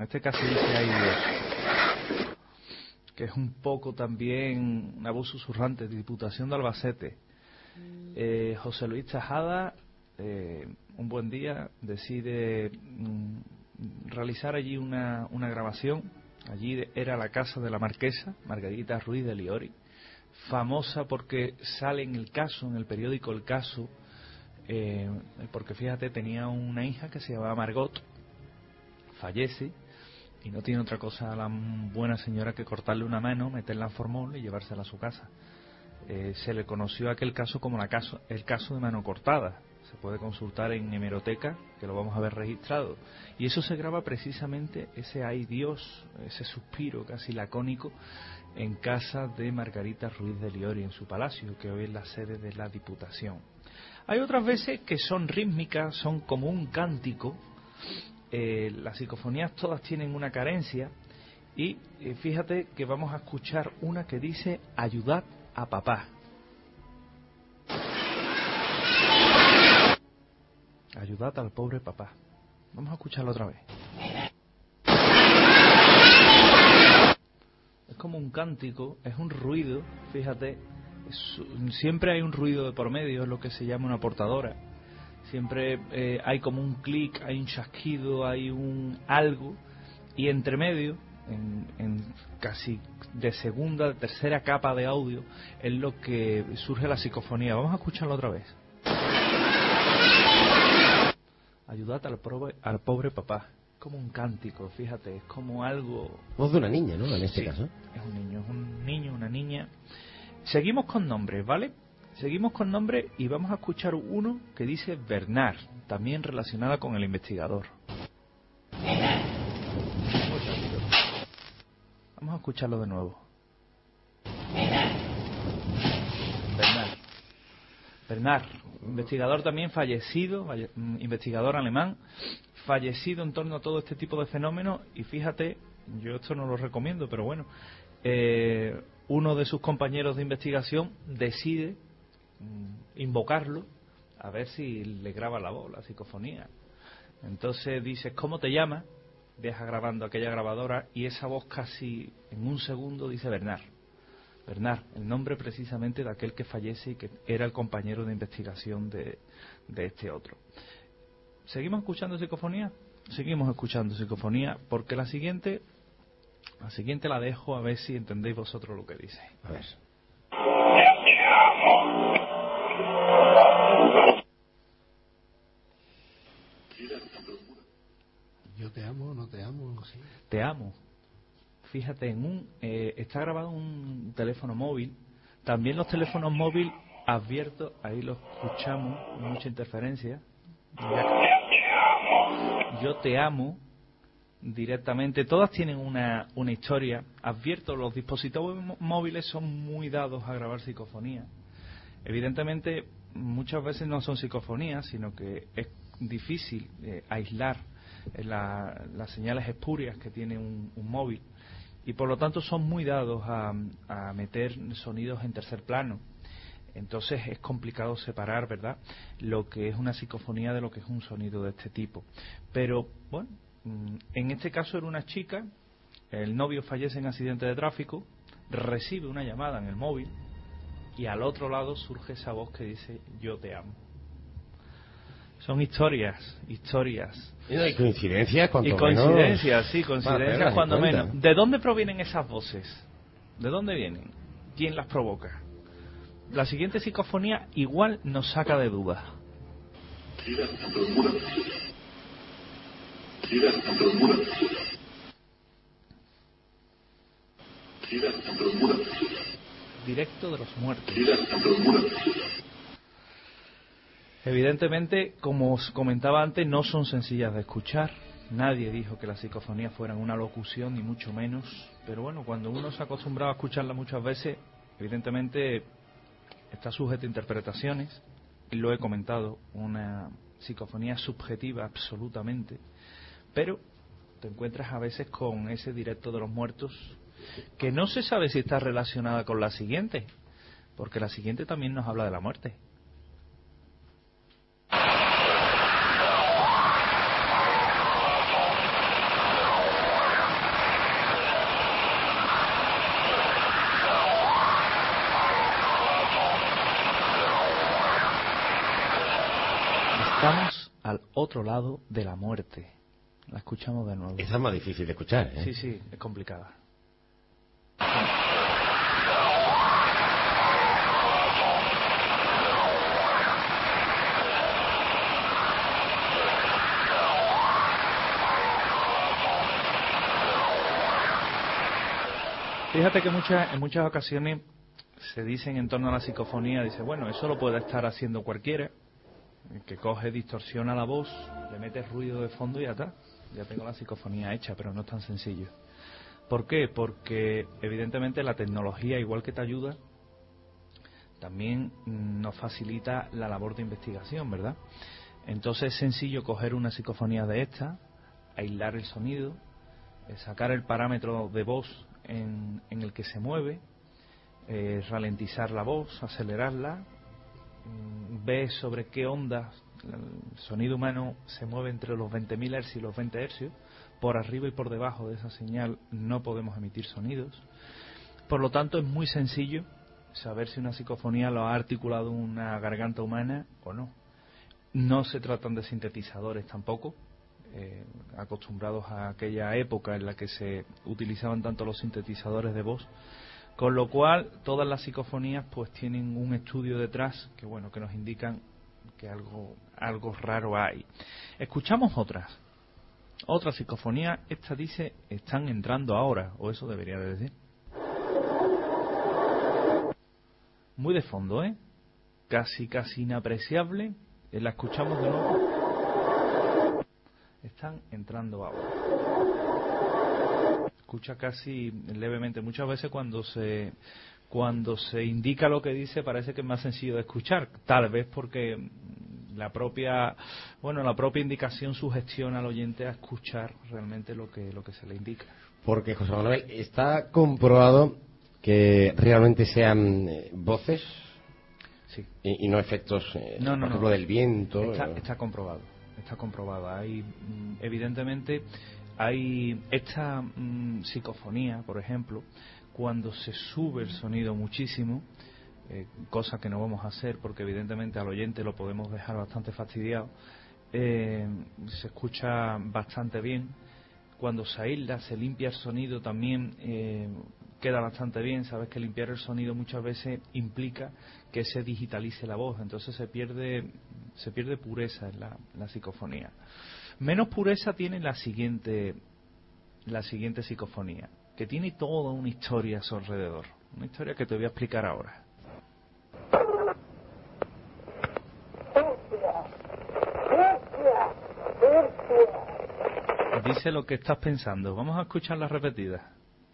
En este caso dice ay Dios, que es un poco también una voz susurrante, Diputación de Albacete. Eh, José Luis Tejada, eh, un buen día, decide mm, realizar allí una, una grabación. Allí era la casa de la marquesa, Margarita Ruiz de Liori, famosa porque sale en el caso, en el periódico El Caso, eh, porque fíjate, tenía una hija que se llamaba Margot, fallece, y no tiene otra cosa la buena señora que cortarle una mano, meterla en formol y llevársela a su casa. Eh, se le conoció aquel caso como la caso, el caso de mano cortada. Se puede consultar en hemeroteca, que lo vamos a ver registrado. Y eso se graba precisamente, ese ay Dios, ese suspiro casi lacónico, en casa de Margarita Ruiz de Liori, en su palacio, que hoy es la sede de la Diputación. Hay otras veces que son rítmicas, son como un cántico. Eh, las psicofonías todas tienen una carencia. Y eh, fíjate que vamos a escuchar una que dice ayudad a papá. Ayudad al pobre papá. Vamos a escucharlo otra vez. Es como un cántico, es un ruido, fíjate, es, siempre hay un ruido de por medio, es lo que se llama una portadora. Siempre eh, hay como un clic, hay un chasquido, hay un algo, y entre medio, en, en casi de segunda, de tercera capa de audio, es lo que surge la psicofonía. Vamos a escucharlo otra vez. Ayudad al pobre, al pobre papá. Como un cántico, fíjate, es como algo... Voz de una niña, ¿no? En este sí, caso. Es un niño, es un niño, una niña. Seguimos con nombres, ¿vale? Seguimos con nombres y vamos a escuchar uno que dice Bernard, también relacionada con el investigador. Vamos a escucharlo de nuevo. Bernard. Bernard, investigador también fallecido, investigador alemán, fallecido en torno a todo este tipo de fenómenos. Y fíjate, yo esto no lo recomiendo, pero bueno, eh, uno de sus compañeros de investigación decide mm, invocarlo a ver si le graba la voz, la psicofonía. Entonces dices, ¿cómo te llamas? Deja grabando aquella grabadora y esa voz casi en un segundo dice Bernard. Bernard, el nombre precisamente de aquel que fallece y que era el compañero de investigación de, de este otro. ¿Seguimos escuchando psicofonía? Seguimos escuchando psicofonía porque la siguiente, la siguiente la dejo a ver si entendéis vosotros lo que dice. A ver. Yo te amo, no te amo, algo así. Te amo. Fíjate, en un eh, está grabado un teléfono móvil. También los teléfonos móviles, advierto, ahí lo escuchamos, mucha interferencia. Yo te amo directamente. Todas tienen una, una historia. Advierto, los dispositivos móviles son muy dados a grabar psicofonía. Evidentemente, muchas veces no son psicofonías, sino que es difícil eh, aislar la, las señales espurias que tiene un, un móvil. Y por lo tanto son muy dados a, a meter sonidos en tercer plano. Entonces es complicado separar, ¿verdad?, lo que es una psicofonía de lo que es un sonido de este tipo. Pero, bueno, en este caso era una chica, el novio fallece en accidente de tráfico, recibe una llamada en el móvil y al otro lado surge esa voz que dice yo te amo. Son historias, historias. Y no hay coincidencias, cuanto Y coincidencias, menos... sí, coincidencias Va, cuando cuenta. menos. ¿De dónde provienen esas voces? ¿De dónde vienen? ¿Quién las provoca? La siguiente psicofonía igual nos saca de dudas. Directo de los muertos. Evidentemente, como os comentaba antes, no son sencillas de escuchar. Nadie dijo que las psicofonías fueran una locución, ni mucho menos. Pero bueno, cuando uno se ha acostumbrado a escucharla muchas veces, evidentemente está sujeto a interpretaciones. Y lo he comentado, una psicofonía subjetiva absolutamente. Pero te encuentras a veces con ese directo de los muertos, que no se sabe si está relacionada con la siguiente, porque la siguiente también nos habla de la muerte. Estamos al otro lado de la muerte. La escuchamos de nuevo. Esa es más difícil de escuchar, ¿eh? Sí, sí, es complicada. Fíjate que muchas, en muchas ocasiones se dicen en torno a la psicofonía, dice, bueno, eso lo puede estar haciendo cualquiera, que coge, distorsiona la voz, le mete ruido de fondo y ya está, ya tengo la psicofonía hecha, pero no es tan sencillo. ¿Por qué? Porque evidentemente la tecnología, igual que te ayuda, también nos facilita la labor de investigación, ¿verdad? Entonces es sencillo coger una psicofonía de esta, aislar el sonido, sacar el parámetro de voz en, en el que se mueve, eh, ralentizar la voz, acelerarla, ve sobre qué ondas el sonido humano se mueve entre los veinte mil hercios y los veinte hercios. Por arriba y por debajo de esa señal no podemos emitir sonidos. Por lo tanto, es muy sencillo saber si una psicofonía lo ha articulado una garganta humana o no. No se tratan de sintetizadores tampoco, eh, acostumbrados a aquella época en la que se utilizaban tanto los sintetizadores de voz. Con lo cual, todas las psicofonías pues tienen un estudio detrás que bueno que nos indican que algo algo raro hay. Escuchamos otras. Otra psicofonía, esta dice, están entrando ahora, o eso debería de decir. Muy de fondo, ¿eh? Casi, casi inapreciable. La escuchamos de nuevo. Están entrando ahora. Escucha casi levemente. Muchas veces cuando se cuando se indica lo que dice parece que es más sencillo de escuchar, tal vez porque la propia bueno la propia indicación sugestiona al oyente a escuchar realmente lo que lo que se le indica. Porque, José Manuel, está comprobado que realmente sean eh, voces, sí, y, y no efectos, eh, no, no, por ejemplo, no. del viento. Está, está comprobado, está comprobado. Hay, evidentemente, hay esta mmm, psicofonía, por ejemplo, cuando se sube el sonido muchísimo, eh, cosa que no vamos a hacer porque evidentemente al oyente lo podemos dejar bastante fastidiado, eh, se escucha bastante bien. Cuando se aísla, se limpia el sonido también, eh, queda bastante bien. Sabes que limpiar el sonido muchas veces implica que se digitalice la voz, entonces se pierde se pierde pureza en la, la psicofonía. Menos pureza tiene la siguiente la siguiente psicofonía, que tiene toda una historia a su alrededor, una historia que te voy a explicar ahora. Dice lo que estás pensando. Vamos a escucharla repetida.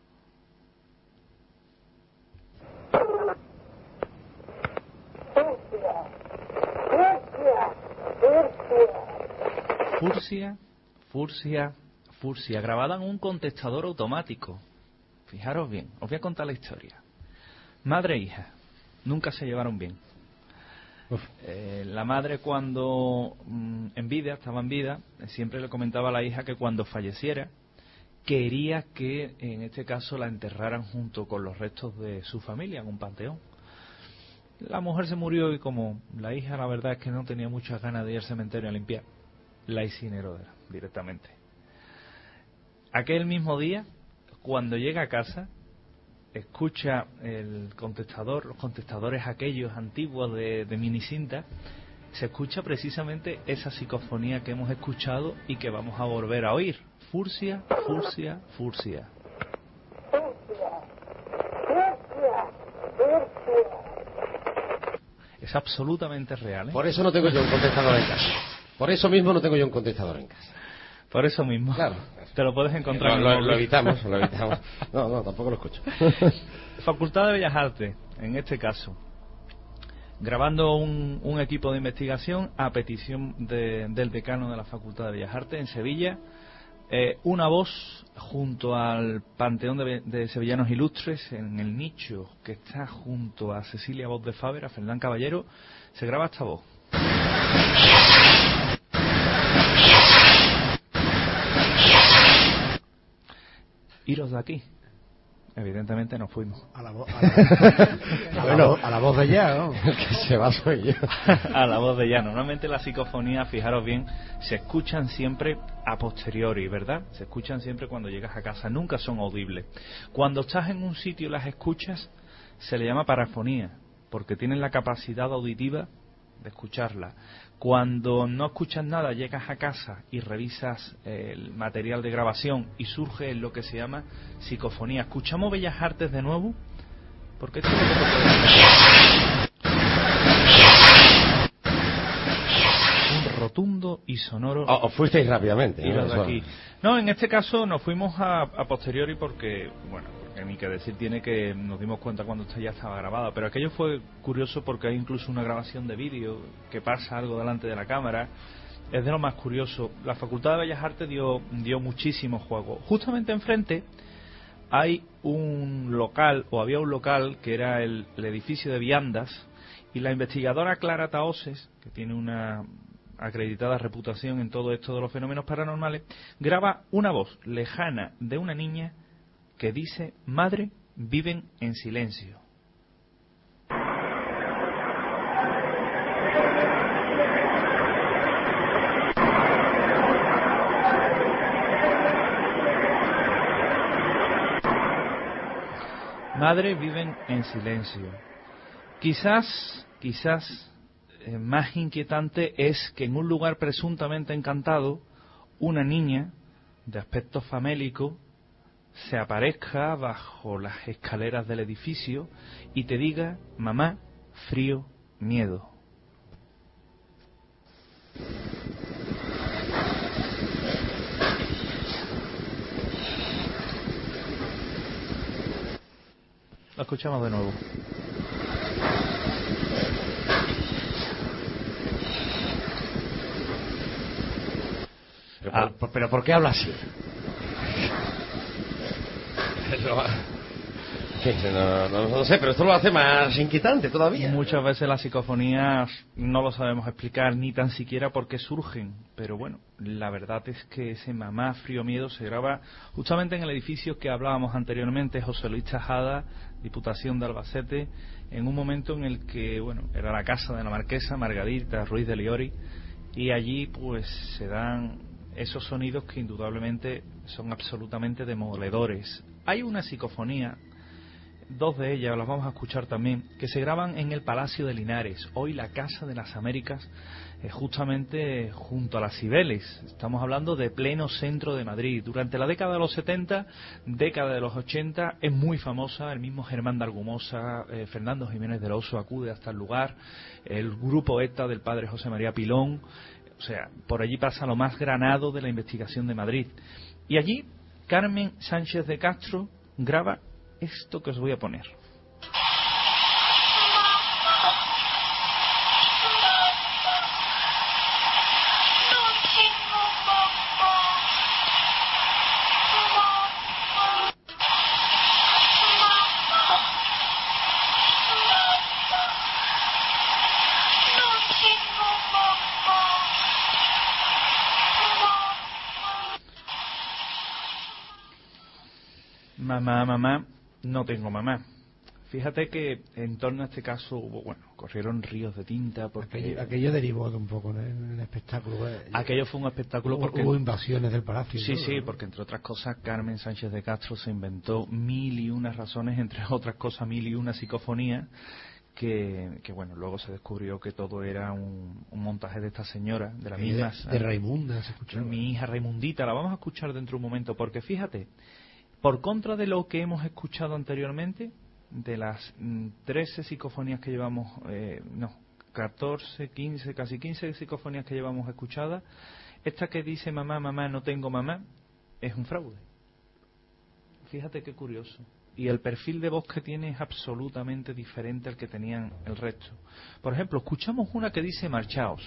Furcia, furcia, furcia, grabada en un contestador automático. Fijaros bien, os voy a contar la historia. Madre e hija, nunca se llevaron bien. Eh, la madre, cuando mmm, en vida, estaba en vida, siempre le comentaba a la hija que cuando falleciera quería que en este caso la enterraran junto con los restos de su familia en un panteón. La mujer se murió y como la hija la verdad es que no tenía muchas ganas de ir al cementerio a limpiar, la incineró directamente. Aquel mismo día, cuando llega a casa, escucha el contestador, los contestadores aquellos antiguos de, de minicinta, se escucha precisamente esa psicofonía que hemos escuchado y que vamos a volver a oír. Furcia, furcia, furcia. Es absolutamente real, ¿eh? Por eso no tengo yo un contestador en casa. Por eso mismo no tengo yo un contestador en casa. Por eso mismo. Claro. Te lo puedes encontrar. Lo, lo, lo evitamos, lo evitamos. No, no, tampoco lo escucho. Facultad de Bellas Artes, en este caso, grabando un, un equipo de investigación a petición de, del decano de la Facultad de Bellas Artes en Sevilla, eh, una voz junto al Panteón de, de Sevillanos Ilustres, en el nicho que está junto a Cecilia Voz de Faber, a Fernán Caballero, se graba esta voz. Iros de aquí. Evidentemente nos fuimos. A la, vo a la, a la, vo a la voz de ya, ¿no? Que se va soy yo. A la voz de ya. Normalmente las psicofonías, fijaros bien, se escuchan siempre a posteriori, ¿verdad? Se escuchan siempre cuando llegas a casa, nunca son audibles. Cuando estás en un sitio y las escuchas, se le llama parafonía, porque tienen la capacidad auditiva de escucharla. Cuando no escuchas nada, llegas a casa y revisas el material de grabación y surge lo que se llama psicofonía. ¿Escuchamos Bellas Artes de nuevo? Porque esto es lo que un rotundo y sonoro. O, o fuisteis rápidamente, ¿no? ¿no? De aquí. No, en este caso nos fuimos a, a posteriori porque, bueno, porque ni que decir tiene que nos dimos cuenta cuando esta ya estaba grabada, pero aquello fue curioso porque hay incluso una grabación de vídeo que pasa algo delante de la cámara. Es de lo más curioso. La Facultad de Bellas Artes dio, dio muchísimo juego. Justamente enfrente hay un local, o había un local, que era el, el edificio de viandas, y la investigadora Clara Taoses, que tiene una acreditada reputación en todo esto de los fenómenos paranormales, graba una voz lejana de una niña que dice: madre, viven en silencio. Madre, viven en silencio. Quizás, quizás eh, más inquietante es que en un lugar presuntamente encantado, una niña de aspecto famélico se aparezca bajo las escaleras del edificio y te diga: mamá, frío, miedo. Lo escuchamos de nuevo. Pero, Ah. por, pero ¿por qué habla así? No, no, no sé, pero esto lo hace más inquietante todavía. Muchas veces las psicofonías no lo sabemos explicar ni tan siquiera por qué surgen, pero bueno, la verdad es que ese mamá, frío, miedo se graba justamente en el edificio que hablábamos anteriormente, José Luis Tejada, Diputación de Albacete, en un momento en el que, bueno, era la casa de la marquesa Margarita Ruiz de Liori, y allí pues se dan esos sonidos que indudablemente son absolutamente demoledores. Hay una psicofonía, dos de ellas las vamos a escuchar también, que se graban en el Palacio de Linares, hoy la Casa de las Américas, eh, justamente junto a las Cibeles. Estamos hablando de pleno centro de Madrid. Durante la década de los setenta, década de los ochenta, es muy famosa. El mismo Germán de Argumosa, eh, Fernando Jiménez del Oso acude hasta el lugar, el grupo ETA del padre José María Pilón. O sea, por allí pasa lo más granado de la investigación de Madrid. Y allí Carmen Sánchez de Castro graba esto que os voy a poner. Mamá, mamá, no tengo mamá. Fíjate que en torno a este caso hubo, bueno, corrieron ríos de tinta porque aquello, aquello derivó de un poco en el, el espectáculo. Eh. Aquello fue un espectáculo hubo, porque hubo invasiones del palacio. Sí, todo, sí, ¿no? porque entre otras cosas Carmen Sánchez de Castro se inventó mil y unas razones, entre otras cosas mil y una psicofonía, que, que bueno, luego se descubrió que todo era un, un montaje de esta señora, de la de, misma. De, de Raimunda se escuchaba. Mi hija Raimundita, la vamos a escuchar dentro de un momento, porque fíjate, por contra de lo que hemos escuchado anteriormente, de las mm, trece psicofonías que llevamos, eh, no, catorce, quince, casi quince psicofonías que llevamos escuchadas, esta que dice mamá, mamá, no tengo mamá, es un fraude. Fíjate qué curioso. Y el perfil de voz que tiene es absolutamente diferente al que tenían el resto. Por ejemplo, escuchamos una que dice marchaos.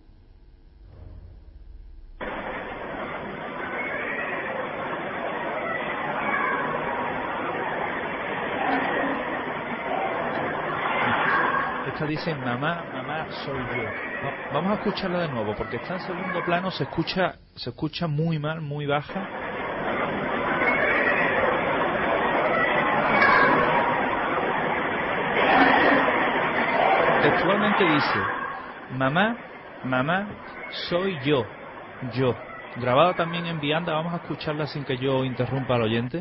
Esta dice mamá, mamá, soy yo. No, vamos a escucharla de nuevo porque está en segundo plano, se escucha, se escucha muy mal, muy baja. que dice: mamá, mamá, soy yo, yo. Grabada también en vianda, vamos a escucharla sin que yo interrumpa al oyente.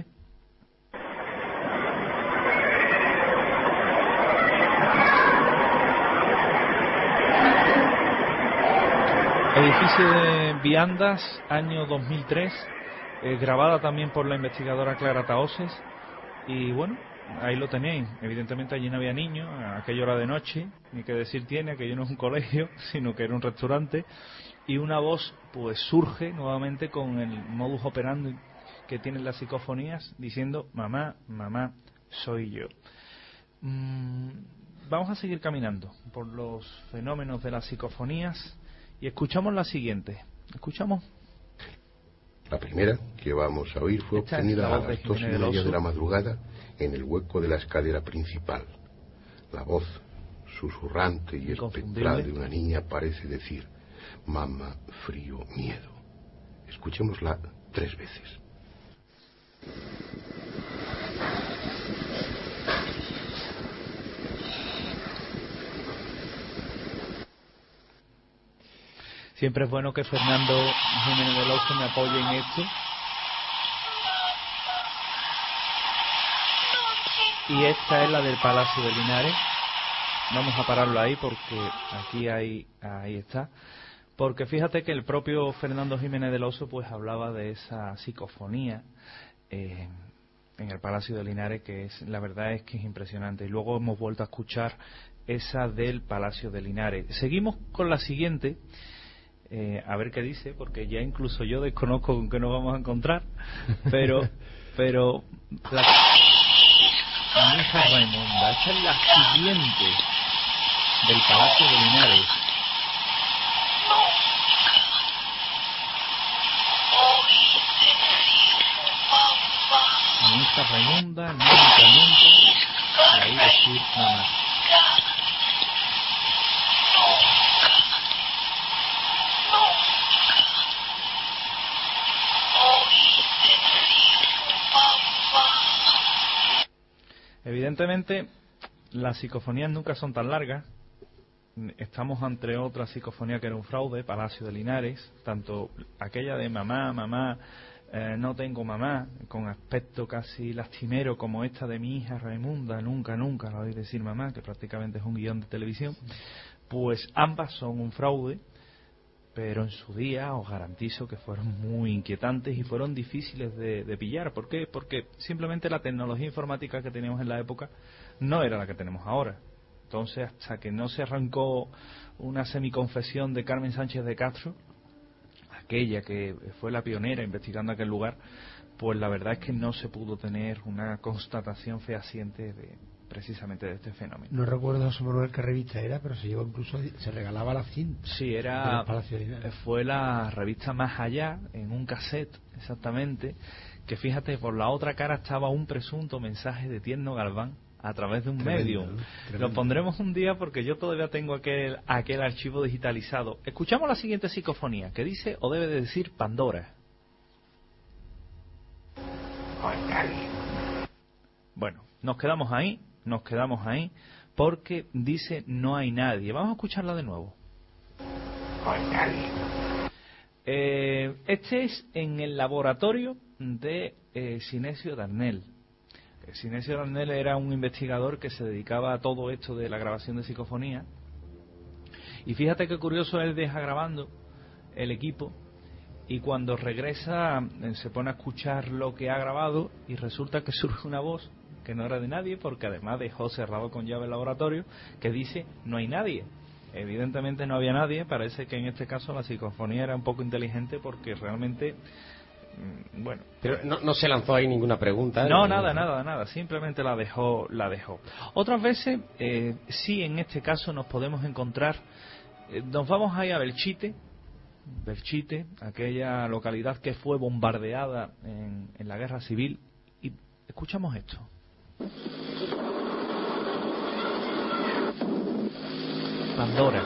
Edificio de Viandas, año dos mil tres, eh, grabada también por la investigadora Clara Taoses. Y bueno, ahí lo tenéis. Evidentemente allí no había niños, a aquella hora de noche, ni que decir tiene, aquello no es un colegio, sino que era un restaurante. Y una voz pues surge nuevamente con el modus operandi que tienen las psicofonías, diciendo: mamá, mamá, soy yo. Mm, vamos a seguir caminando por los fenómenos de las psicofonías y escuchamos la siguiente. ¿Escuchamos? La primera que vamos a oír fue Esta obtenida es la a voz de las dos y Jiménez del media de Oso. la madrugada en el hueco de la escalera principal. La voz susurrante y espectral de una niña parece decir: mamá, frío, miedo. Escuchémosla tres veces. Siempre es bueno que Fernando Jiménez del Oso me apoye en esto. Y esta es la del Palacio de Linares. Vamos a pararlo ahí porque aquí hay, ahí está. Porque fíjate que el propio Fernando Jiménez del Oso pues hablaba de esa psicofonía eh, en el Palacio de Linares, que es, la verdad es que es impresionante. Y luego hemos vuelto a escuchar esa del Palacio de Linares. Seguimos con la siguiente. Eh, a ver qué dice, porque ya incluso yo desconozco con qué nos vamos a encontrar, pero pero la mi hija Raimunda, esta es la siguiente del Palacio de Linares. Mi hija Raimunda nunca, nunca la oí decir mamá. Evidentemente, las psicofonías nunca son tan largas. Estamos ante otra psicofonía que era un fraude, Palacio de Linares, tanto aquella de mamá, mamá, eh, no tengo mamá, con aspecto casi lastimero, como esta de mi hija Raimunda, nunca, nunca la oí decir mamá, que prácticamente es un guión de televisión. Pues ambas son un fraude, pero en su día os garantizo que fueron muy inquietantes y fueron difíciles de, de pillar. ¿Por qué? Porque simplemente la tecnología informática que teníamos en la época no era la que tenemos ahora. Entonces, hasta que no se arrancó una semiconfesión de Carmen Sánchez de Castro, aquella que fue la pionera investigando aquel lugar, pues la verdad es que no se pudo tener una constatación fehaciente de precisamente de este fenómeno. No recuerdo, José Manuel, qué revista era, pero se llevó incluso, se regalaba la cinta. Sí, era, fue la revista Más Allá, en un cassette, exactamente, que fíjate, por la otra cara estaba un presunto mensaje de Tierno Galván a través de un Tremendo, medium. ¿no? Lo pondremos un día porque yo todavía tengo aquel, aquel archivo digitalizado. Escuchamos la siguiente psicofonía, que dice, o debe de decir, Pandora. Bueno, nos quedamos ahí, nos quedamos ahí, porque dice no hay nadie. Vamos a escucharla de nuevo. No hay nadie. Eh, este es en el laboratorio de eh, Sinesio Darnell. Eh, Sinesio Darnell era un investigador que se dedicaba a todo esto de la grabación de psicofonía. Y fíjate qué curioso, él deja grabando el equipo y cuando regresa eh, se pone a escuchar lo que ha grabado y resulta que surge una voz que no era de nadie, porque además dejó cerrado con llave el laboratorio, que dice no hay nadie. Evidentemente no había nadie. Parece que en este caso la psicofonía era un poco inteligente, porque realmente mmm, bueno, pero no, no se lanzó ahí ninguna pregunta. No, nada, nada, nada, simplemente la dejó, la dejó. Otras veces eh, sí, en este caso nos podemos encontrar, eh, nos vamos ahí a Belchite, Belchite, aquella localidad que fue bombardeada en, en la guerra civil, y escuchamos esto. Pandora.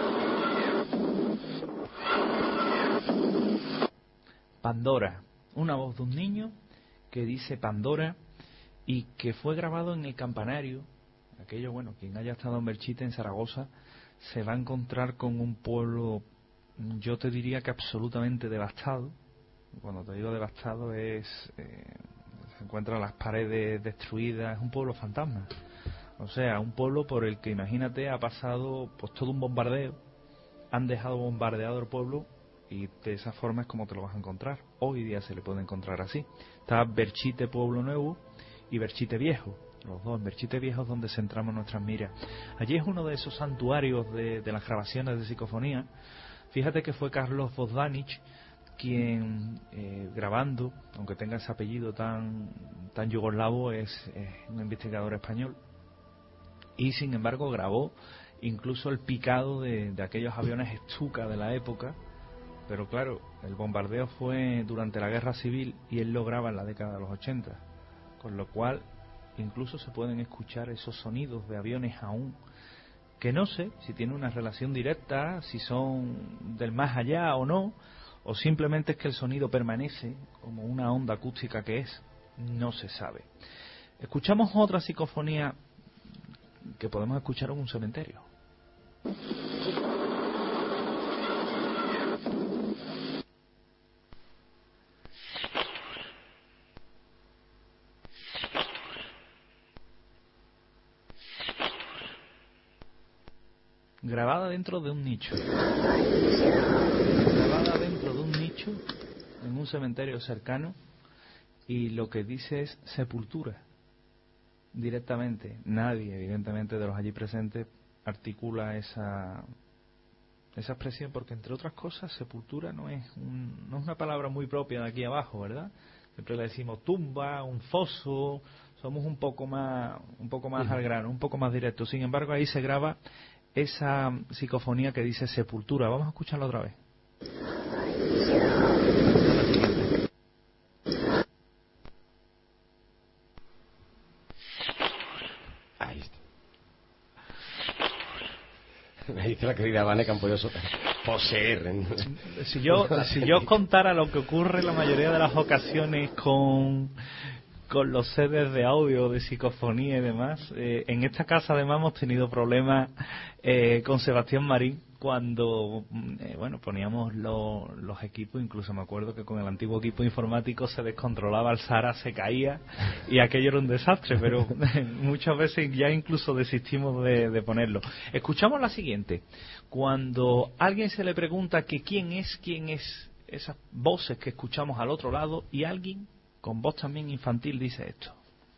Pandora. Una voz de un niño que dice Pandora y que fue grabado en el campanario. Aquello, bueno, quien haya estado en Belchite, en Zaragoza, se va a encontrar con un pueblo, yo te diría que absolutamente devastado. Cuando te digo devastado es eh, se encuentran las paredes destruidas, es un pueblo fantasma. O sea, un pueblo por el que, imagínate, ha pasado pues todo un bombardeo, han dejado bombardeado el pueblo, y de esa forma es como te lo vas a encontrar. Hoy día se le puede encontrar así. Está Berchite Pueblo Nuevo y Berchite Viejo, los dos. En Berchite Viejo es donde centramos nuestras miras. Allí es uno de esos santuarios de, de las grabaciones de psicofonía. Fíjate que fue Carlos Bogdanich quien, eh, grabando, aunque tenga ese apellido tan tan yugoslavo, es eh, un investigador español, y sin embargo grabó incluso el picado de, de aquellos aviones Stuka de la época. Pero claro, el bombardeo fue durante la guerra civil y él lo graba en la década de los ochenta, con lo cual incluso se pueden escuchar esos sonidos de aviones aún, que no sé si tiene una relación directa, si son del más allá o no, o simplemente es que el sonido permanece como una onda acústica que es, no se sabe. Escuchamos otra psicofonía que podemos escuchar en un cementerio. Grabada dentro de un nicho. Grabada dentro de un nicho en un cementerio cercano, y lo que dice es sepultura. Directamente, nadie, evidentemente, de los allí presentes articula esa esa expresión, porque entre otras cosas sepultura no es un, no es una palabra muy propia de aquí abajo, ¿verdad? Siempre le decimos tumba, un foso, somos un poco más un poco más al grano, un poco más directo. Sin embargo, ahí se graba esa psicofonía que dice sepultura. Vamos a escucharla otra vez. Ahí está. Me dice la querida Vane que han podido poseer. Si yo, si yo os contara lo que ocurre la mayoría de las ocasiones con con los C Ds de audio, de psicofonía y demás, eh, en esta casa además hemos tenido problemas eh, con Sebastián Marín cuando eh, bueno poníamos lo, los equipos. Incluso me acuerdo que con el antiguo equipo informático se descontrolaba el Sara, se caía y aquello era un desastre, pero muchas veces ya incluso desistimos de, de ponerlo. Escuchamos la siguiente: cuando a alguien se le pregunta que quién es, quién es esas voces que escuchamos al otro lado, y alguien con voz también infantil dice esto.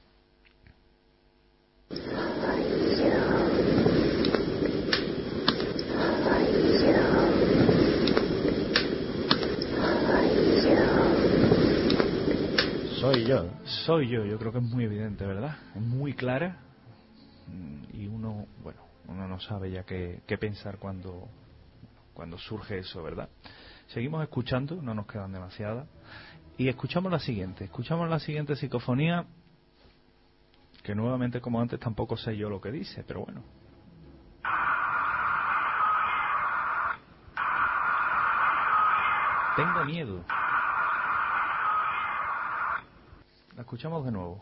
Soy yo. Soy yo, yo creo que es muy evidente, ¿verdad? Es muy clara, y uno, bueno, uno no sabe ya qué, qué pensar cuando, cuando surge eso, ¿verdad? Seguimos escuchando, no nos quedan demasiadas. Y escuchamos la siguiente, escuchamos la siguiente psicofonía, que nuevamente, como antes, tampoco sé yo lo que dice, pero bueno. Tengo miedo. La escuchamos de nuevo.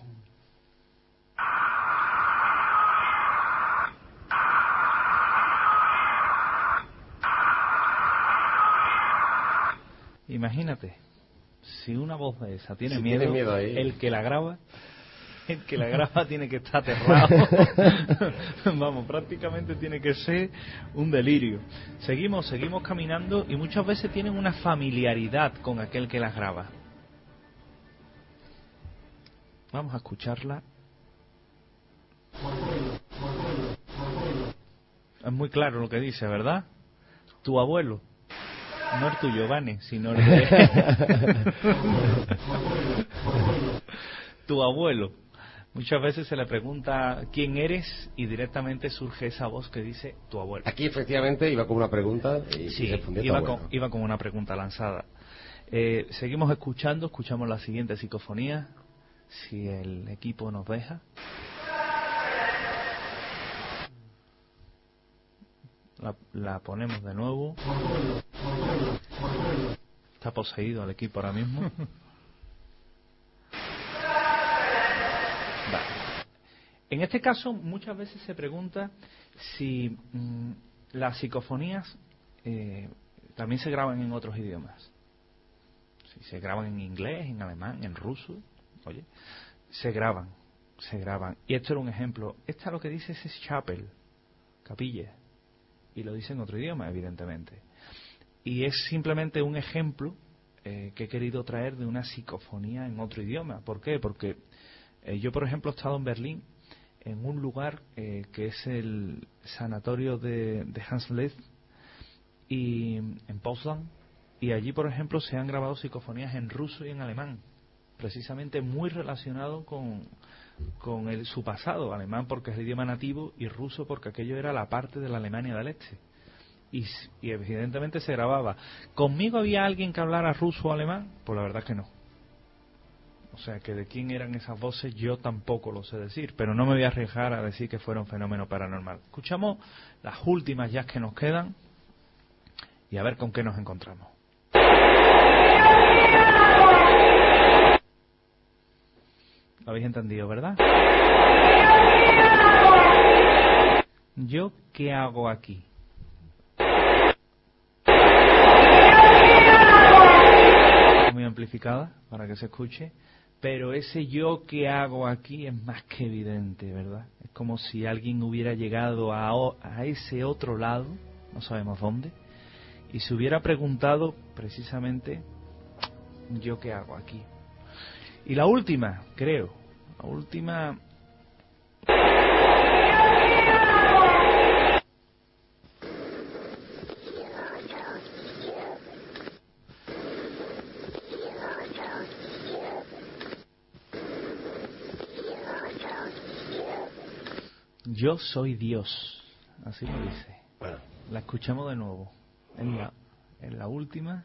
Imagínate, si una voz de esa tiene si miedo, tiene miedo ahí. el que la graba, el que la graba tiene que estar aterrado. Vamos, prácticamente tiene que ser un delirio. Seguimos, seguimos caminando, y muchas veces tienen una familiaridad con aquel que las graba. Vamos a escucharla. Es muy claro lo que dice, ¿verdad? Tu abuelo. No el tuyo, Vane, sino el de... tu abuelo. Muchas veces se le pregunta quién eres y directamente surge esa voz que dice tu abuelo. Aquí efectivamente iba con una pregunta y, sí, y respondió iba tu abuelo. con, iba con una pregunta lanzada. Eh, seguimos escuchando, escuchamos la siguiente psicofonía, si el equipo nos deja. La, la ponemos de nuevo. Está poseído el equipo ahora mismo. Vale. En este caso muchas veces se pregunta si mmm, Las psicofonías eh, también se graban en otros idiomas. Sí, se graban en inglés, en alemán, en ruso. Oye, se graban, se graban. Y esto era un ejemplo. Esta lo que dice es chapel, capilla. Y lo dice en otro idioma, evidentemente. Y es simplemente un ejemplo eh, que he querido traer de una psicofonía en otro idioma. ¿Por qué? Porque eh, yo, por ejemplo, he estado en Berlín, en un lugar eh, que es el sanatorio de, de Hans Liszt, y en Potsdam, y allí, por ejemplo, se han grabado psicofonías en ruso y en alemán, precisamente muy relacionado con, con el, su pasado, alemán porque es el idioma nativo y ruso porque aquello era la parte de la Alemania del Este. Y, y evidentemente se grababa. ¿Conmigo había alguien que hablara ruso o alemán? Pues la verdad es que no. O sea, que de quién eran esas voces yo tampoco lo sé decir, pero no me voy a arriesgar a decir que fuera un fenómeno paranormal. Escuchamos las últimas ya que nos quedan y a ver con qué nos encontramos. Lo habéis entendido, ¿verdad? ¿Yo qué hago aquí? Muy amplificada para que se escuche, pero ese yo que hago aquí es más que evidente, ¿verdad? Es como si alguien hubiera llegado a, a ese otro lado, no sabemos dónde, y se hubiera preguntado precisamente yo qué hago aquí. Y la última, creo, la última... Yo soy Dios, así lo dice. Bueno. La escuchamos de nuevo. En la, en la última.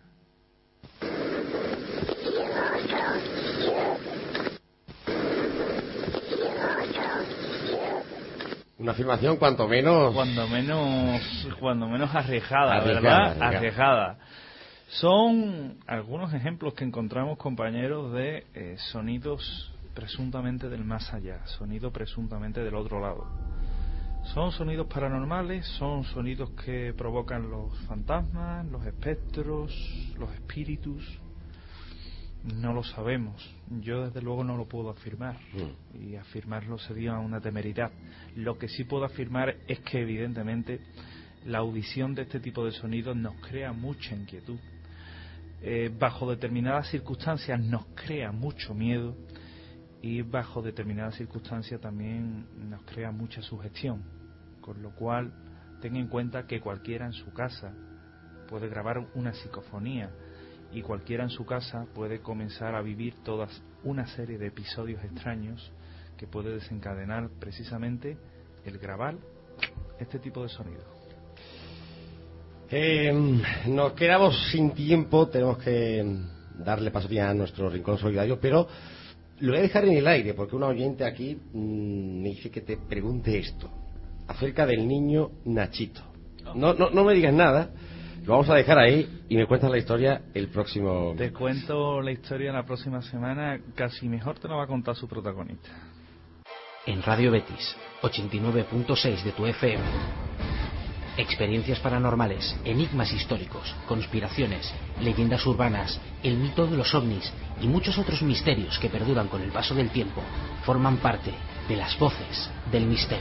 Una afirmación cuanto menos... Cuando menos, cuando menos arriesgada, arriesgada, ¿verdad? arriesgada. Arriesgada. Son algunos ejemplos que encontramos, compañeros, de eh, sonidos presuntamente del más allá, sonido presuntamente del otro lado. Son sonidos paranormales, son sonidos que provocan los fantasmas, los espectros, los espíritus. No lo sabemos. Yo desde luego no lo puedo afirmar. Mm. Y afirmarlo sería una temeridad. Lo que sí puedo afirmar es que evidentemente la audición de este tipo de sonidos nos crea mucha inquietud. Eh, bajo determinadas circunstancias nos crea mucho miedo y bajo determinadas circunstancias también nos crea mucha sugestión. Con lo cual, ten en cuenta que cualquiera en su casa puede grabar una psicofonía y cualquiera en su casa puede comenzar a vivir toda una serie de episodios extraños que puede desencadenar precisamente el grabar este tipo de sonidos. Eh, nos quedamos sin tiempo, tenemos que darle paso ya a nuestro rincón solidario, pero lo voy a dejar en el aire porque una oyente aquí mmm, me dice que te pregunte esto acerca del niño Nachito. No, no, no me digas nada, lo vamos a dejar ahí y me cuentas la historia el próximo... Te cuento la historia la próxima semana, casi mejor te la va a contar su protagonista. En Radio Betis, ochenta y nueve punto seis de tu F M. Experiencias paranormales, enigmas históricos, conspiraciones, leyendas urbanas, el mito de los ovnis y muchos otros misterios que perduran con el paso del tiempo forman parte de las voces del misterio.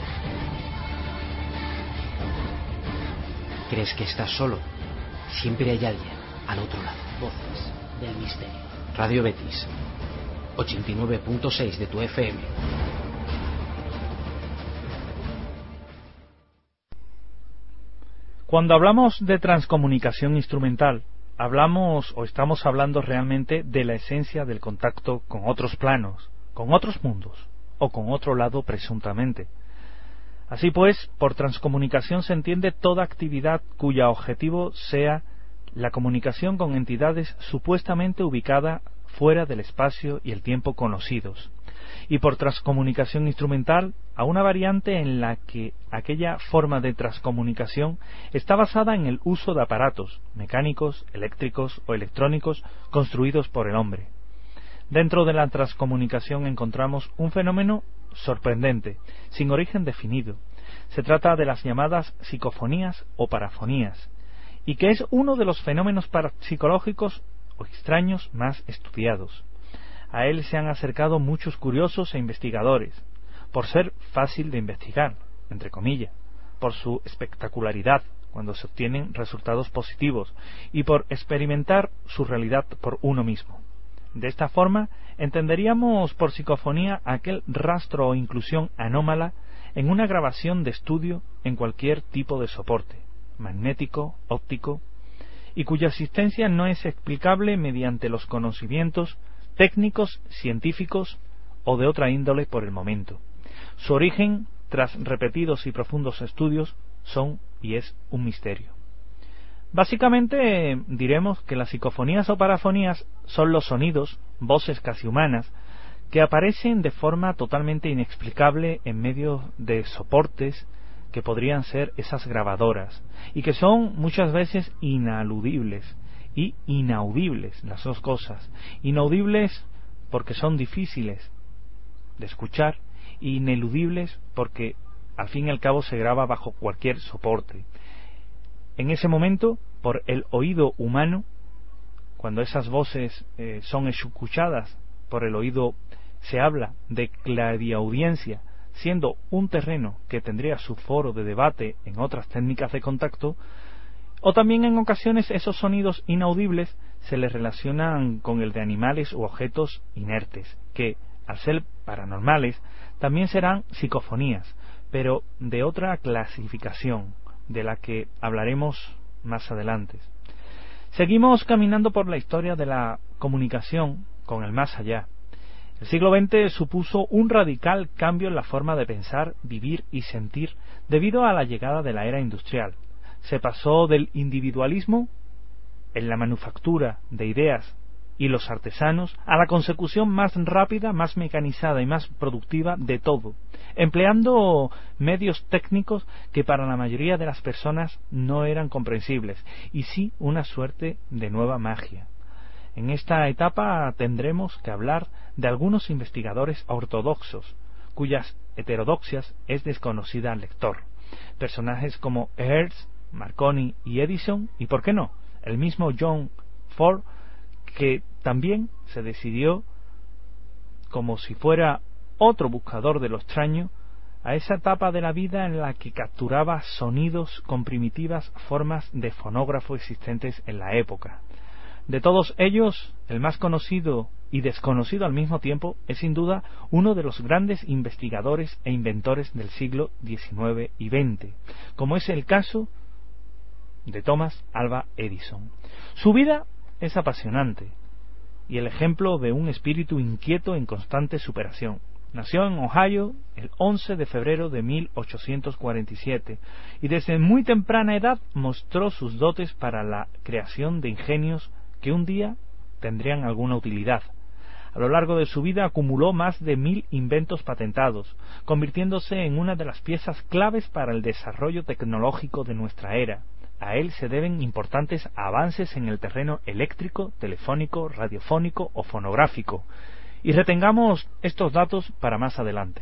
¿Crees que estás solo? Siempre hay alguien al otro lado. Voces del misterio. Radio Betis, ochenta y nueve punto seis de tu F M. Cuando hablamos de transcomunicación instrumental, hablamos o estamos hablando realmente de la esencia del contacto con otros planos, con otros mundos o con otro lado presuntamente. Así pues, por transcomunicación se entiende toda actividad cuya objetivo sea la comunicación con entidades supuestamente ubicadas fuera del espacio y el tiempo conocidos. Y por transcomunicación instrumental, a una variante en la que aquella forma de transcomunicación está basada en el uso de aparatos mecánicos, eléctricos o electrónicos construidos por el hombre. Dentro de la transcomunicación encontramos un fenómeno sorprendente, sin origen definido, Se trata de las llamadas psicofonías o parafonías, y que es uno de los fenómenos parapsicológicos o extraños más estudiados. A él se han acercado muchos curiosos e investigadores, por ser fácil de investigar, entre comillas, por su espectacularidad cuando se obtienen resultados positivos y por experimentar su realidad por uno mismo. De esta forma, entenderíamos por psicofonía aquel rastro o inclusión anómala en una grabación de estudio en cualquier tipo de soporte, magnético, óptico, y cuya existencia no es explicable mediante los conocimientos técnicos, científicos o de otra índole por el momento. Su origen, tras repetidos y profundos estudios, son y es un misterio. Básicamente diremos que las psicofonías o parafonías son los sonidos, voces casi humanas, que aparecen de forma totalmente inexplicable en medio de soportes que podrían ser esas grabadoras, y que son muchas veces inaludibles y inaudibles, las dos cosas. Inaudibles porque son difíciles de escuchar, y ineludibles porque al fin y al cabo se graba bajo cualquier soporte. En ese momento, por el oído humano, cuando esas voces eh, son escuchadas por el oído, se habla de clariaudiencia, siendo un terreno que tendría su foro de debate en otras técnicas de contacto, o también en ocasiones esos sonidos inaudibles se les relacionan con el de animales u objetos inertes, que, al ser paranormales, también serán psicofonías, pero de otra clasificación, de la que hablaremos más adelante. Seguimos caminando por la historia de la comunicación con el más allá. El siglo veinte supuso un radical cambio en la forma de pensar, vivir y sentir debido a la llegada de la era industrial. Se pasó del individualismo en la manufactura de ideas y los artesanos a la consecución más rápida, más mecanizada y más productiva de todo, empleando medios técnicos que para la mayoría de las personas no eran comprensibles, y sí una suerte de nueva magia. En esta etapa tendremos que hablar de algunos investigadores ortodoxos, cuyas heterodoxias es desconocida al lector. Personajes como Hertz, Marconi y Edison, y por qué no, el mismo John Ford, que también se decidió, como si fuera otro buscador de lo extraño, a esa etapa de la vida en la que capturaba sonidos con primitivas formas de fonógrafo existentes en la época. De todos ellos, el más conocido y desconocido al mismo tiempo es sin duda uno de los grandes investigadores e inventores del siglo diecinueve y veinte, como es el caso de Thomas Alva Edison. Su vida es apasionante y el ejemplo de un espíritu inquieto en constante superación. Nació en Ohio el once de febrero de mil ochocientos cuarenta y siete y desde muy temprana edad mostró sus dotes para la creación de ingenios que un día tendrían alguna utilidad. A lo largo de su vida acumuló más de mil inventos patentados, convirtiéndose en una de las piezas claves para el desarrollo tecnológico de nuestra era. A él se deben importantes avances en el terreno eléctrico, telefónico, radiofónico o fonográfico, y retengamos estos datos para más adelante.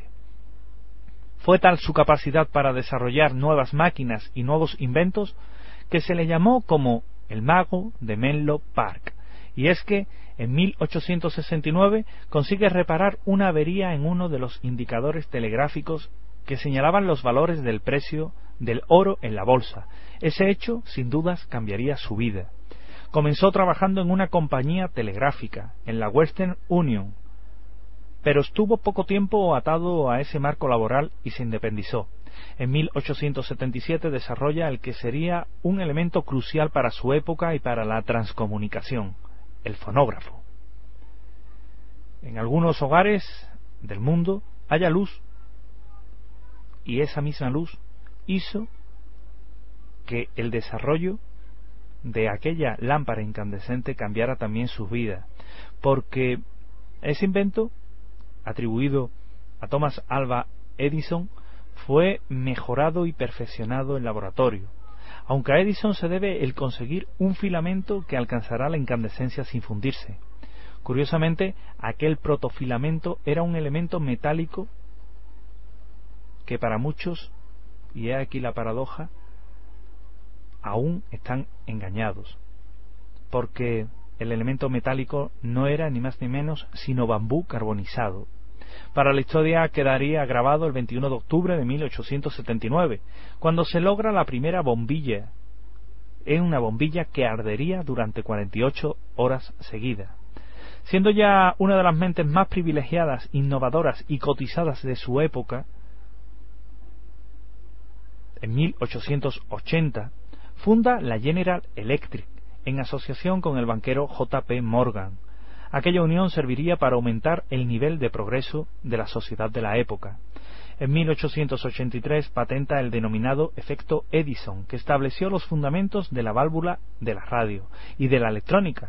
Fue tal su capacidad para desarrollar nuevas máquinas y nuevos inventos que se le llamó como el mago de Menlo Park, y es que en mil ochocientos sesenta y nueve consigue reparar una avería en uno de los indicadores telegráficos que señalaban los valores del precio del oro en la bolsa. Ese hecho, sin dudas, cambiaría su vida. Comenzó trabajando en una compañía telegráfica, en la Western Union, pero estuvo poco tiempo atado a ese marco laboral y se independizó. En mil ochocientos setenta y siete desarrolla el que sería un elemento crucial para su época y para la transcomunicación, el fonógrafo. En algunos hogares del mundo haya luz, y esa misma luz hizo que el desarrollo de aquella lámpara incandescente cambiara también su vida, porque ese invento, atribuido a Thomas Alva Edison, fue mejorado y perfeccionado en laboratorio, aunque a Edison se debe el conseguir un filamento que alcanzará la incandescencia sin fundirse. Curiosamente, aquel protofilamento era un elemento metálico que para muchos y he aquí la paradoja, aún están engañados, porque el elemento metálico no era ni más ni menos sino bambú carbonizado. Para la historia quedaría grabado el veintiuno de octubre de mil ochocientos setenta y nueve, cuando se logra la primera bombilla. Es una bombilla que ardería durante cuarenta y ocho horas seguidas. Siendo ya una de las mentes más privilegiadas, innovadoras y cotizadas de su época, en mil ochocientos ochenta funda la General Electric en asociación con el banquero J P Morgan. Aquella unión serviría para aumentar el nivel de progreso de la sociedad de la época. En mil ochocientos ochenta y tres patenta el denominado efecto Edison, que estableció los fundamentos de la válvula de la radio y de la electrónica.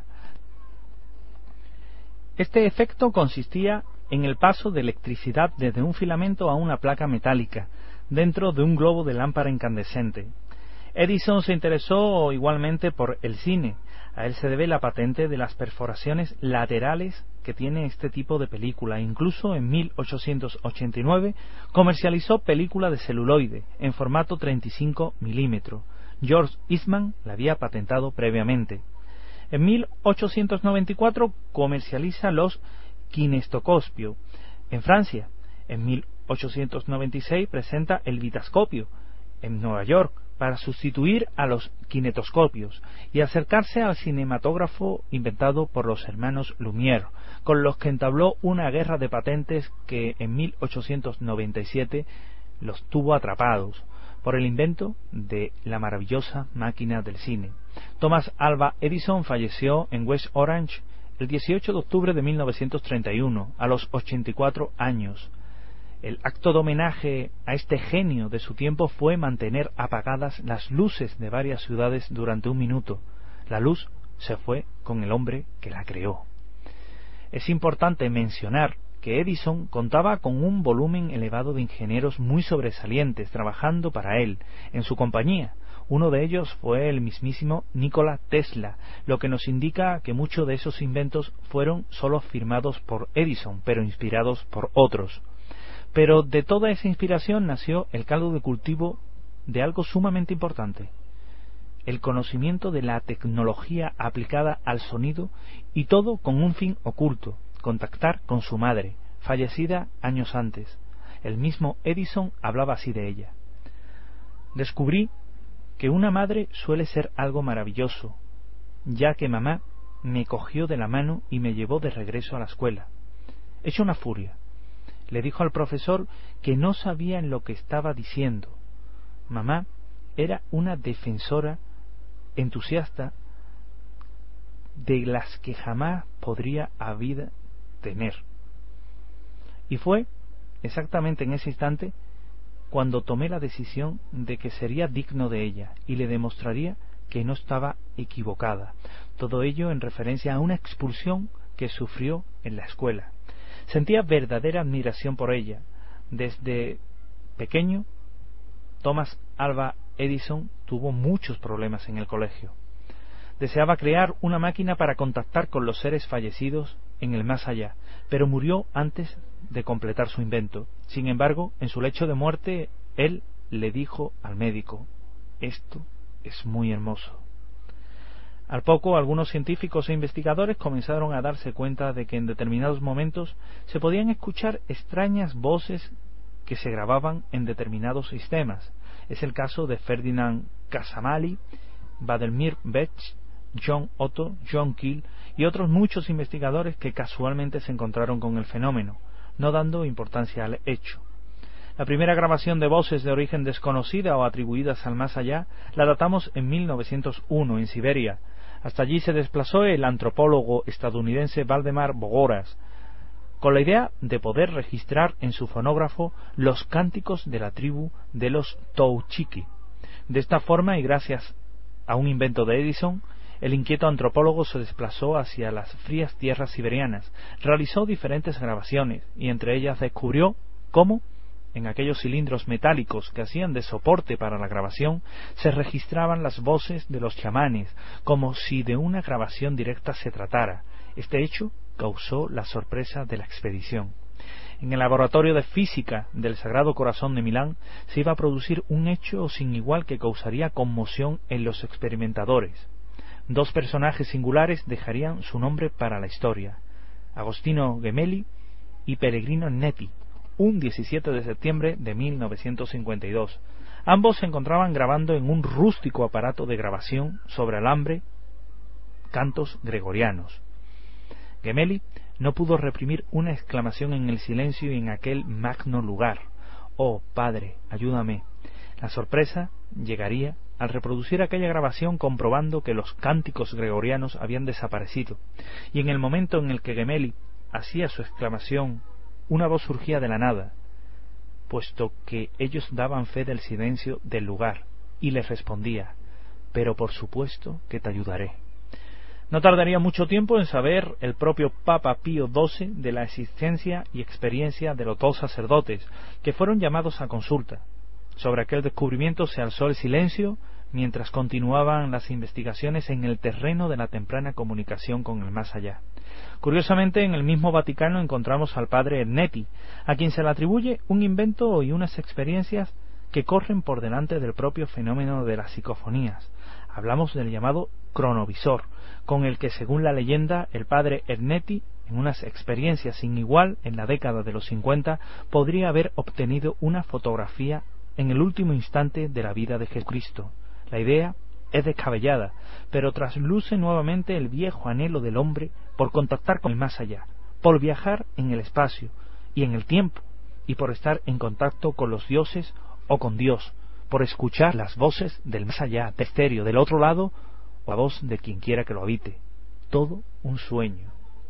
Este efecto consistía en el paso de electricidad desde un filamento a una placa metálica, dentro de un globo de lámpara incandescente. Edison se interesó igualmente por el cine. A él se debe la patente de las perforaciones laterales que tiene este tipo de película. Incluso en mil ochocientos ochenta y nueve comercializó película de celuloide en formato treinta y cinco milímetros. George Eastman la había patentado previamente. En mil ochocientos noventa y cuatro comercializa los kinestoscopios en Francia. En mil ochocientos noventa y seis presenta el vitascopio en Nueva York para sustituir a los kinetoscopios y acercarse al cinematógrafo inventado por los hermanos Lumière, con los que entabló una guerra de patentes que en mil ochocientos noventa y siete los tuvo atrapados por el invento de la maravillosa máquina del cine. Thomas Alva Edison falleció en West Orange el dieciocho de octubre de mil novecientos treinta y uno, a los ochenta y cuatro años. El acto de homenaje a este genio de su tiempo fue mantener apagadas las luces de varias ciudades durante un minuto. La luz se fue con el hombre que la creó. Es importante mencionar que Edison contaba con un volumen elevado de ingenieros muy sobresalientes trabajando para él, en su compañía. Uno de ellos fue el mismísimo Nikola Tesla, lo que nos indica que muchos de esos inventos fueron solo firmados por Edison, pero inspirados por otros. Pero de toda esa inspiración nació el caldo de cultivo de algo sumamente importante: el conocimiento de la tecnología aplicada al sonido, y todo con un fin oculto: contactar con su madre, fallecida años antes. El mismo Edison hablaba así de ella: descubrí que una madre suele ser algo maravilloso, ya que mamá me cogió de la mano y me llevó de regreso a la escuela. Hecho una furia, le dijo al profesor que no sabía en lo que estaba diciendo. Mamá era una defensora entusiasta de las que jamás podría haber tener. Y fue exactamente en ese instante cuando tomé la decisión de que sería digno de ella y le demostraría que no estaba equivocada. Todo ello en referencia a una expulsión que sufrió en la escuela. Sentía verdadera admiración por ella. Desde pequeño, Thomas Alva Edison tuvo muchos problemas en el colegio. Deseaba crear una máquina para contactar con los seres fallecidos en el más allá, pero murió antes de completar su invento. Sin embargo, en su lecho de muerte, él le dijo al médico: esto es muy hermoso. Al poco, algunos científicos e investigadores comenzaron a darse cuenta de que en determinados momentos se podían escuchar extrañas voces que se grababan en determinados sistemas. Es el caso de Ferdinand Casamali, Vladimir Betsch, John Otto, John Keel y otros muchos investigadores que casualmente se encontraron con el fenómeno, no dando importancia al hecho. La primera grabación de voces de origen desconocida o atribuidas al más allá la datamos en mil novecientos uno en Siberia. Hasta allí se desplazó el antropólogo estadounidense Valdemar Bogoras, con la idea de poder registrar en su fonógrafo los cánticos de la tribu de los Touchiki. De esta forma, y gracias a un invento de Edison, el inquieto antropólogo se desplazó hacia las frías tierras siberianas, realizó diferentes grabaciones y entre ellas descubrió cómo, en aquellos cilindros metálicos que hacían de soporte para la grabación, se registraban las voces de los chamanes, como si de una grabación directa se tratara. Este hecho causó la sorpresa de la expedición. En el laboratorio de física del Sagrado Corazón de Milán se iba a producir un hecho sin igual que causaría conmoción en los experimentadores. Dos personajes singulares dejarían su nombre para la historia: Agostino Gemelli y Pellegrino Netti, un diecisiete de septiembre de mil novecientos cincuenta y dos. Ambos se encontraban grabando en un rústico aparato de grabación sobre alambre cantos gregorianos. Gemelli no pudo reprimir una exclamación en el silencio y en aquel magno lugar: «Oh, Padre, ayúdame». La sorpresa llegaría al reproducir aquella grabación, comprobando que los cánticos gregorianos habían desaparecido, y en el momento en el que Gemelli hacía su exclamación, una voz surgía de la nada, puesto que ellos daban fe del silencio del lugar, y les respondía: «Pero por supuesto que te ayudaré». No tardaría mucho tiempo en saber el propio Papa Pío doce de la existencia y experiencia de los dos sacerdotes, que fueron llamados a consulta. Sobre aquel descubrimiento se alzó el silencio mientras continuaban las investigaciones en el terreno de la temprana comunicación con el más allá. Curiosamente, en el mismo Vaticano encontramos al padre Ernetti, a quien se le atribuye un invento y unas experiencias que corren por delante del propio fenómeno de las psicofonías. Hablamos del llamado cronovisor, con el que, según la leyenda, el padre Ernetti, en unas experiencias sin igual en la década de los cincuenta, podría haber obtenido una fotografía en el último instante de la vida de Jesucristo. La idea es descabellada, pero trasluce nuevamente el viejo anhelo del hombre por contactar con el más allá, por viajar en el espacio y en el tiempo, y por estar en contacto con los dioses o con Dios, por escuchar las voces del más allá, del estéreo, del otro lado, o la voz de quien quiera que lo habite. Todo un sueño.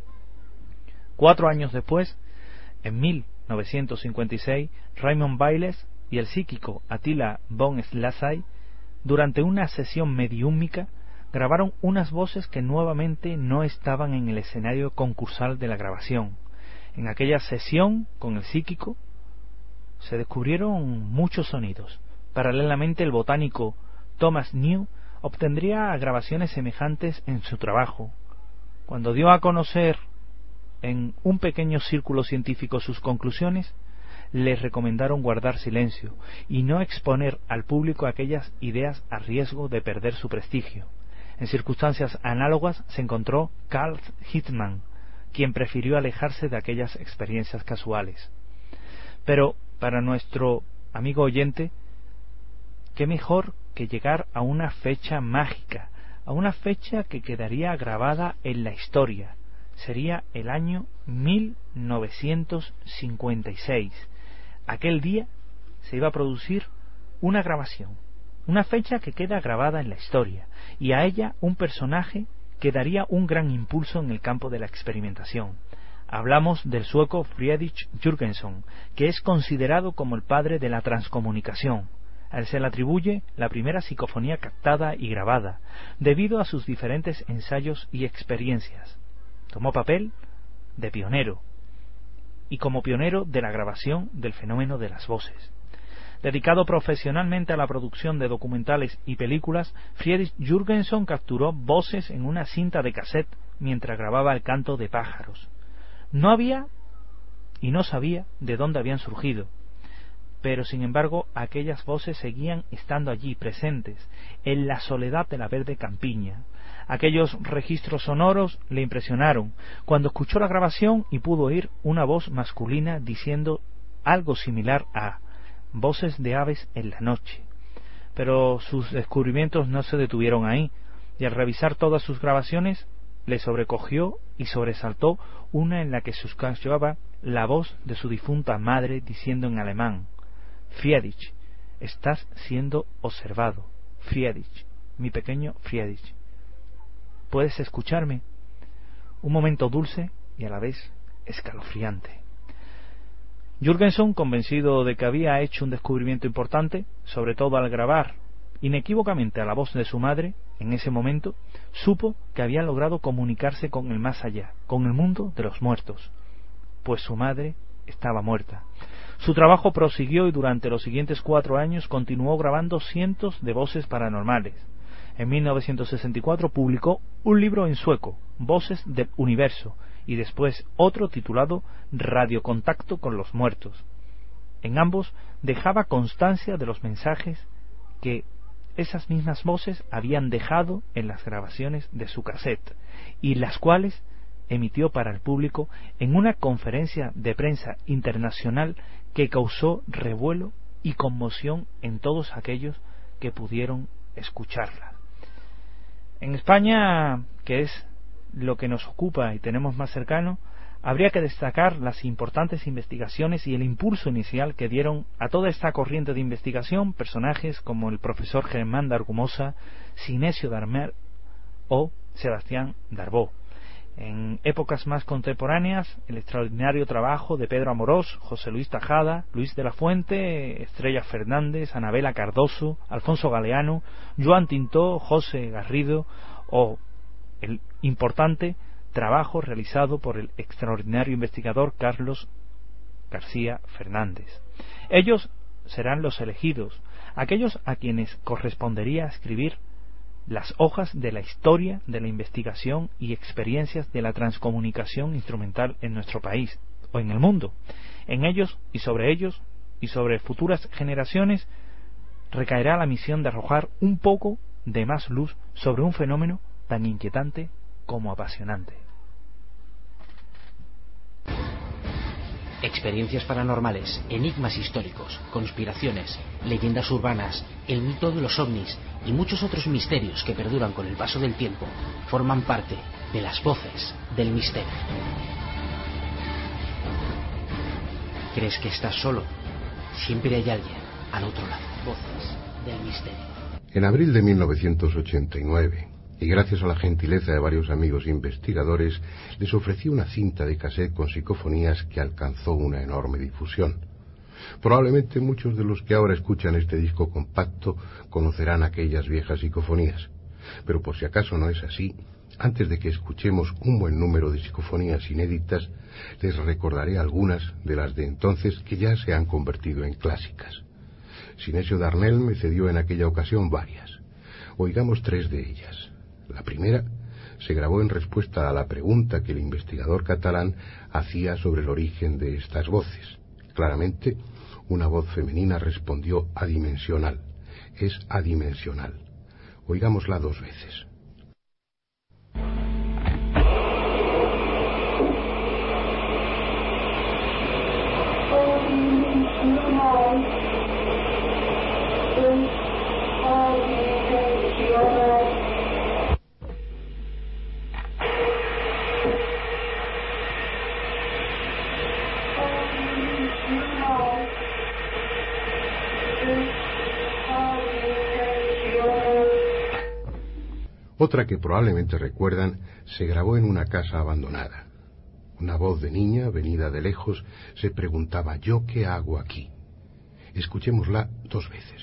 Cuatro años después, en mil novecientos cincuenta y seis, Raymond Bayles y el psíquico Attila von Szalay, durante una sesión mediúmica, grabaron unas voces que nuevamente no estaban en el escenario concursal de la grabación. En aquella sesión con el psíquico se descubrieron muchos sonidos. Paralelamente, el botánico Thomas New obtendría grabaciones semejantes en su trabajo. Cuando dio a conocer en un pequeño círculo científico sus conclusiones, les recomendaron guardar silencio y no exponer al público aquellas ideas a riesgo de perder su prestigio. En circunstancias análogas se encontró Carl Hittman, quien prefirió alejarse de aquellas experiencias casuales. Pero para nuestro amigo oyente, qué mejor que llegar a una fecha mágica, a una fecha que quedaría grabada en la historia. Sería el año mil novecientos cincuenta y seis. Aquel día se iba a producir una grabación, una fecha que queda grabada en la historia, y a ella un personaje que daría un gran impulso en el campo de la experimentación. Hablamos del sueco Friedrich Jürgenson, que es considerado como el padre de la transcomunicación. A él se le atribuye la primera psicofonía captada y grabada, debido a sus diferentes ensayos y experiencias. Tomó papel de pionero, y como pionero de la grabación del fenómeno de las voces. Dedicado profesionalmente a la producción de documentales y películas, Friedrich Jürgenson capturó voces en una cinta de cassette mientras grababa el canto de pájaros. No había y no sabía de dónde habían surgido, pero sin embargo aquellas voces seguían estando allí presentes, en la soledad de la verde campiña. Aquellos registros sonoros le impresionaron cuando escuchó la grabación y pudo oír una voz masculina diciendo algo similar a voces de aves en la noche. Pero sus descubrimientos no se detuvieron ahí, y al revisar todas sus grabaciones le sobrecogió y sobresaltó una en la que se escuchaba la voz de su difunta madre diciendo en alemán: Friedrich, estás siendo observado. Friedrich, mi pequeño Friedrich, ¿puedes escucharme? Un momento dulce y a la vez escalofriante. Jürgenson, convencido de que había hecho un descubrimiento importante, sobre todo al grabar inequívocamente a la voz de su madre, en ese momento supo que había logrado comunicarse con el más allá, con el mundo de los muertos, pues su madre estaba muerta. Su trabajo prosiguió y durante los siguientes cuatro años continuó grabando cientos de voces paranormales. En mil novecientos sesenta y cuatro publicó un libro en sueco, Voces del Universo, y después otro titulado Radiocontacto con los muertos. En ambos dejaba constancia de los mensajes que esas mismas voces habían dejado en las grabaciones de su cassette y las cuales emitió para el público en una conferencia de prensa internacional que causó revuelo y conmoción en todos aquellos que pudieron escucharla. En España, que es lo que nos ocupa y tenemos más cercano, habría que destacar las importantes investigaciones y el impulso inicial que dieron a toda esta corriente de investigación personajes como el profesor Germán de Argumosa, Sinesio Darnel o Sebastián Darboux. En épocas más contemporáneas, el extraordinario trabajo de Pedro Amorós, José Luis Tajada, Luis de la Fuente, Estrella Fernández, Anabela Cardoso, Alfonso Galeano, Joan Tintó, José Garrido o el importante trabajo realizado por el extraordinario investigador Carlos García Fernández. Ellos serán los elegidos, aquellos a quienes correspondería escribir las hojas de la historia de la investigación y experiencias de la transcomunicación instrumental en nuestro país o en el mundo. En ellos y sobre ellos y sobre futuras generaciones recaerá la misión de arrojar un poco de más luz sobre un fenómeno tan inquietante como apasionante. Experiencias paranormales, enigmas históricos, conspiraciones, leyendas urbanas, el mito de los ovnis y muchos otros misterios que perduran con el paso del tiempo forman parte de las voces del misterio. ¿Crees que estás solo? Siempre hay alguien al otro lado. Voces del misterio. En abril de mil novecientos ochenta y nueve, y gracias a la gentileza de varios amigos investigadores, les ofrecí una cinta de cassette con psicofonías que alcanzó una enorme difusión. Probablemente muchos de los que ahora escuchan este disco compacto conocerán aquellas viejas psicofonías, pero por si acaso no es así, antes de que escuchemos un buen número de psicofonías inéditas, les recordaré algunas de las de entonces que ya se han convertido en clásicas. Sinesio Darnel me cedió en aquella ocasión varias. Oigamos tres de ellas. La primera se grabó en respuesta a la pregunta que el investigador catalán hacía sobre el origen de estas voces. Claramente, una voz femenina respondió adimensional. Es adimensional. Oigámosla dos veces. Otra que probablemente recuerdan se grabó en una casa abandonada. Una voz de niña, venida de lejos, se preguntaba: ¿yo qué hago aquí? Escuchémosla dos veces.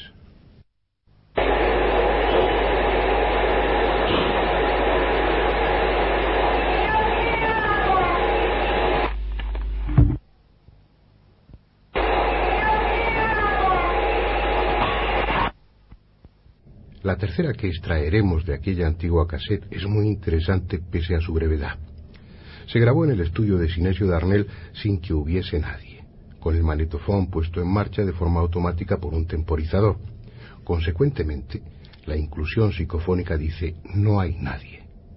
La tercera que extraeremos de aquella antigua cassette es muy interesante pese a su brevedad. Se grabó en el estudio de Sinesio Darnel sin que hubiese nadie, con el magnetofón puesto en marcha de forma automática por un temporizador. Consecuentemente, la inclusión psicofónica dice: no hay nadie.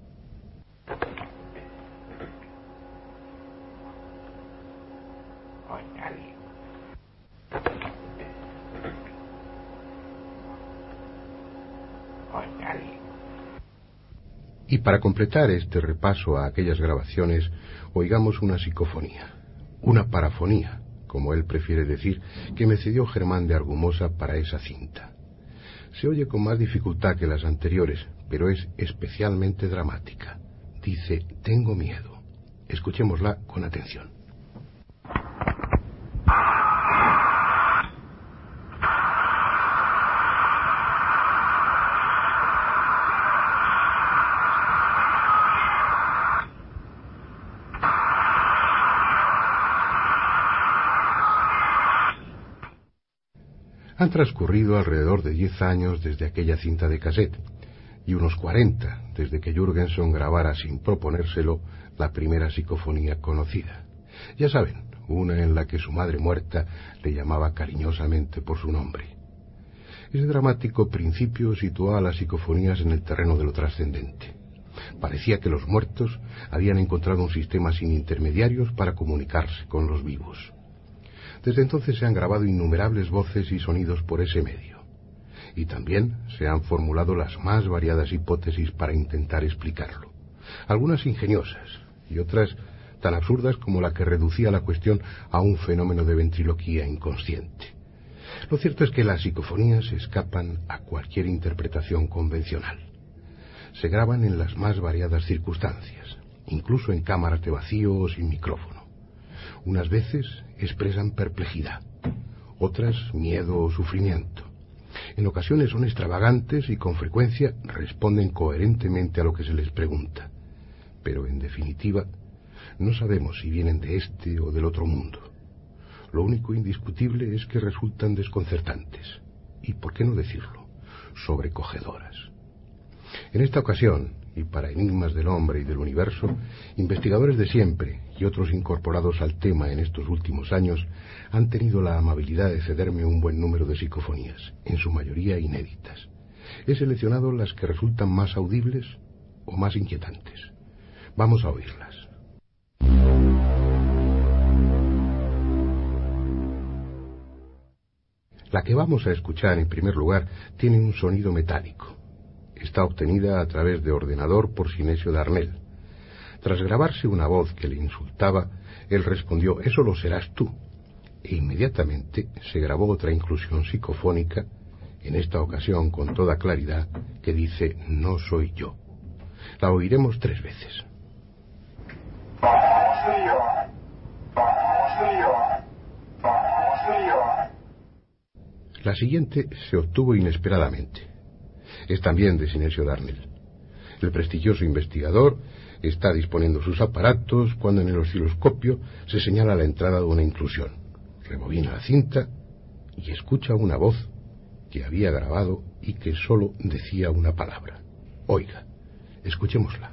Y para completar este repaso a aquellas grabaciones, oigamos una psicofonía, una parafonía, como él prefiere decir, que me cedió Germán de Argumosa para esa cinta. Se oye con más dificultad que las anteriores, pero es especialmente dramática. Dice: tengo miedo. Escuchémosla con atención. Han transcurrido alrededor de diez años desde aquella cinta de cassette y unos cuarenta desde que Jürgenson grabara sin proponérselo la primera psicofonía conocida. Ya saben, una en la que su madre muerta le llamaba cariñosamente por su nombre. Ese dramático principio situó a las psicofonías en el terreno de lo trascendente. Parecía que los muertos habían encontrado un sistema sin intermediarios para comunicarse con los vivos. Desde entonces se han grabado innumerables voces y sonidos por ese medio. Y también se han formulado las más variadas hipótesis para intentar explicarlo. Algunas ingeniosas y otras tan absurdas como la que reducía la cuestión a un fenómeno de ventriloquía inconsciente. Lo cierto es que las psicofonías escapan a cualquier interpretación convencional. Se graban en las más variadas circunstancias, incluso en cámaras de vacío o sin micrófono. Unas veces expresan perplejidad, otras miedo o sufrimiento. En ocasiones son extravagantes y con frecuencia responden coherentemente a lo que se les pregunta. Pero en definitiva, no sabemos si vienen de este o del otro mundo. Lo único indiscutible es que resultan desconcertantes, y por qué no decirlo, sobrecogedoras. En esta ocasión, y para enigmas del hombre y del universo, investigadores de siempre y otros incorporados al tema en estos últimos años han tenido la amabilidad de cederme un buen número de psicofonías, en su mayoría inéditas. He seleccionado las que resultan más audibles o más inquietantes. Vamos a oírlas. La que vamos a escuchar en primer lugar tiene un sonido metálico. Está obtenida a través de ordenador por Sinesio Darnell. Tras grabarse una voz que le insultaba, él respondió: «Eso lo serás tú». E inmediatamente se grabó otra inclusión psicofónica, en esta ocasión con toda claridad, que dice: «No soy yo». La oiremos tres veces. La siguiente se obtuvo inesperadamente. Es también de Sinesio Darnell. El prestigioso investigador está disponiendo sus aparatos cuando en el osciloscopio se señala la entrada de una inclusión. Rebobina la cinta y escucha una voz que había grabado y que solo decía una palabra. Oiga, escuchémosla.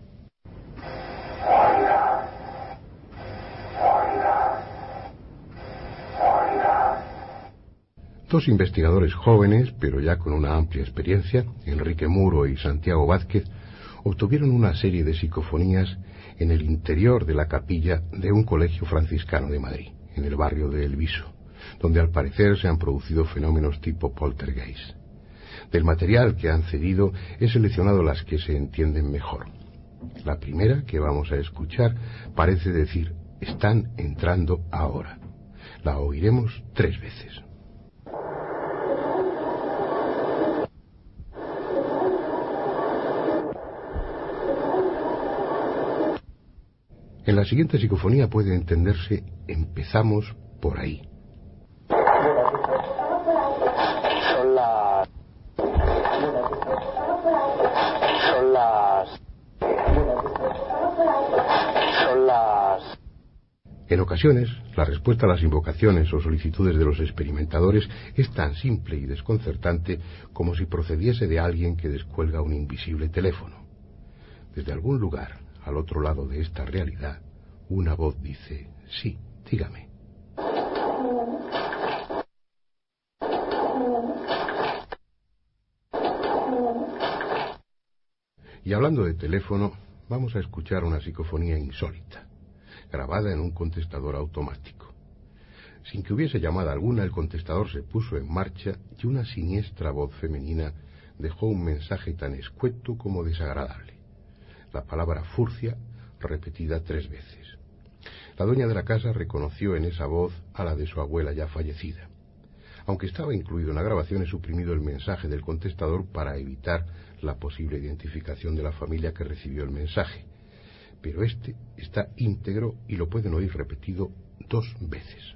Dos investigadores jóvenes, pero ya con una amplia experiencia, Enrique Muro y Santiago Vázquez, obtuvieron una serie de psicofonías en el interior de la capilla de un colegio franciscano de Madrid, en el barrio de El Viso, donde al parecer se han producido fenómenos tipo poltergeist. Del material que han cedido he seleccionado las que se entienden mejor. La primera, que vamos a escuchar, parece decir: «Están entrando ahora». La oiremos tres veces. En la siguiente psicofonía puede entenderse: «Empezamos por ahí». Son las... Son las... Son las... En ocasiones, la respuesta a las invocaciones o solicitudes de los experimentadores es tan simple y desconcertante como si procediese de alguien que descuelga un invisible teléfono. Desde algún lugar al otro lado de esta realidad, una voz dice: «Sí, dígame». Y hablando de teléfono, vamos a escuchar una psicofonía insólita, grabada en un contestador automático. Sin que hubiese llamada alguna, el contestador se puso en marcha y una siniestra voz femenina dejó un mensaje tan escueto como desagradable. La palabra furcia repetida tres veces. La dueña de la casa reconoció en esa voz a la de su abuela ya fallecida. Aunque estaba incluido en la grabación, he suprimido el mensaje del contestador para evitar la posible identificación de la familia que recibió el mensaje. Pero este está íntegro y lo pueden oír repetido dos veces.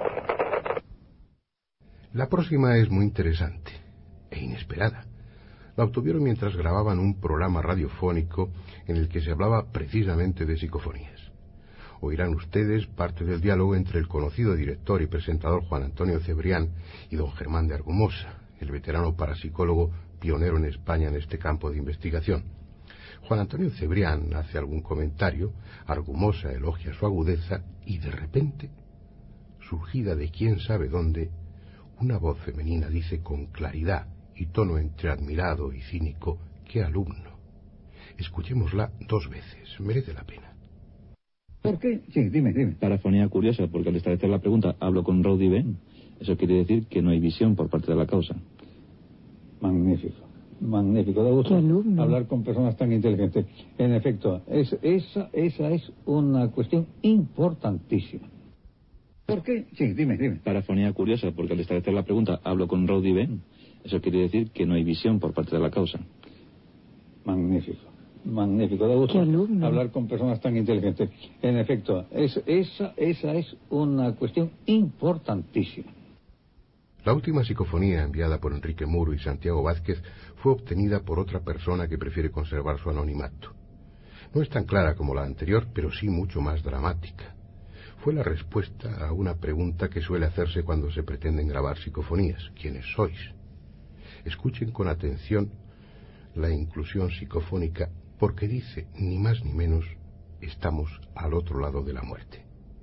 La próxima es muy interesante e inesperada. La obtuvieron mientras grababan un programa radiofónico en el que se hablaba precisamente de psicofonías. Oirán ustedes parte del diálogo entre el conocido director y presentador Juan Antonio Cebrián y don Germán de Argumosa, el veterano parapsicólogo pionero en España en este campo de investigación. Juan Antonio Cebrián hace algún comentario, Argumosa elogia su agudeza y de repente, surgida de quién sabe dónde, una voz femenina dice con claridad y tono entre admirado y cínico: ¡qué alumno! Escuchémosla dos veces, merece la pena. ¿Por qué? Sí, dime, dime. Parafonía curiosa, porque al establecer la pregunta, hablo con Rowdy Ben. Eso quiere decir que no hay visión por parte de la causa. Magnífico, magnífico. Da gusto hablar con personas tan inteligentes. En efecto, es, esa, esa es una cuestión importantísima. ¿Por qué? Sí, dime, dime. Parafonía curiosa, porque al establecer la pregunta, hablo con Rowdy Ben. Eso quiere decir que no hay visión por parte de la causa. Magnífico. Magnífico, da gusto hablar con personas tan inteligentes. En efecto, es, esa, esa es una cuestión importantísima. La última psicofonía enviada por Enrique Muro y Santiago Vázquez fue obtenida por otra persona que prefiere conservar su anonimato. No es tan clara como la anterior, pero sí mucho más dramática. Fue la respuesta a una pregunta que suele hacerse cuando se pretenden grabar psicofonías: ¿quiénes sois? Escuchen con atención la inclusión psicofónica, porque dice, ni más ni menos, estamos al otro lado de la muerte.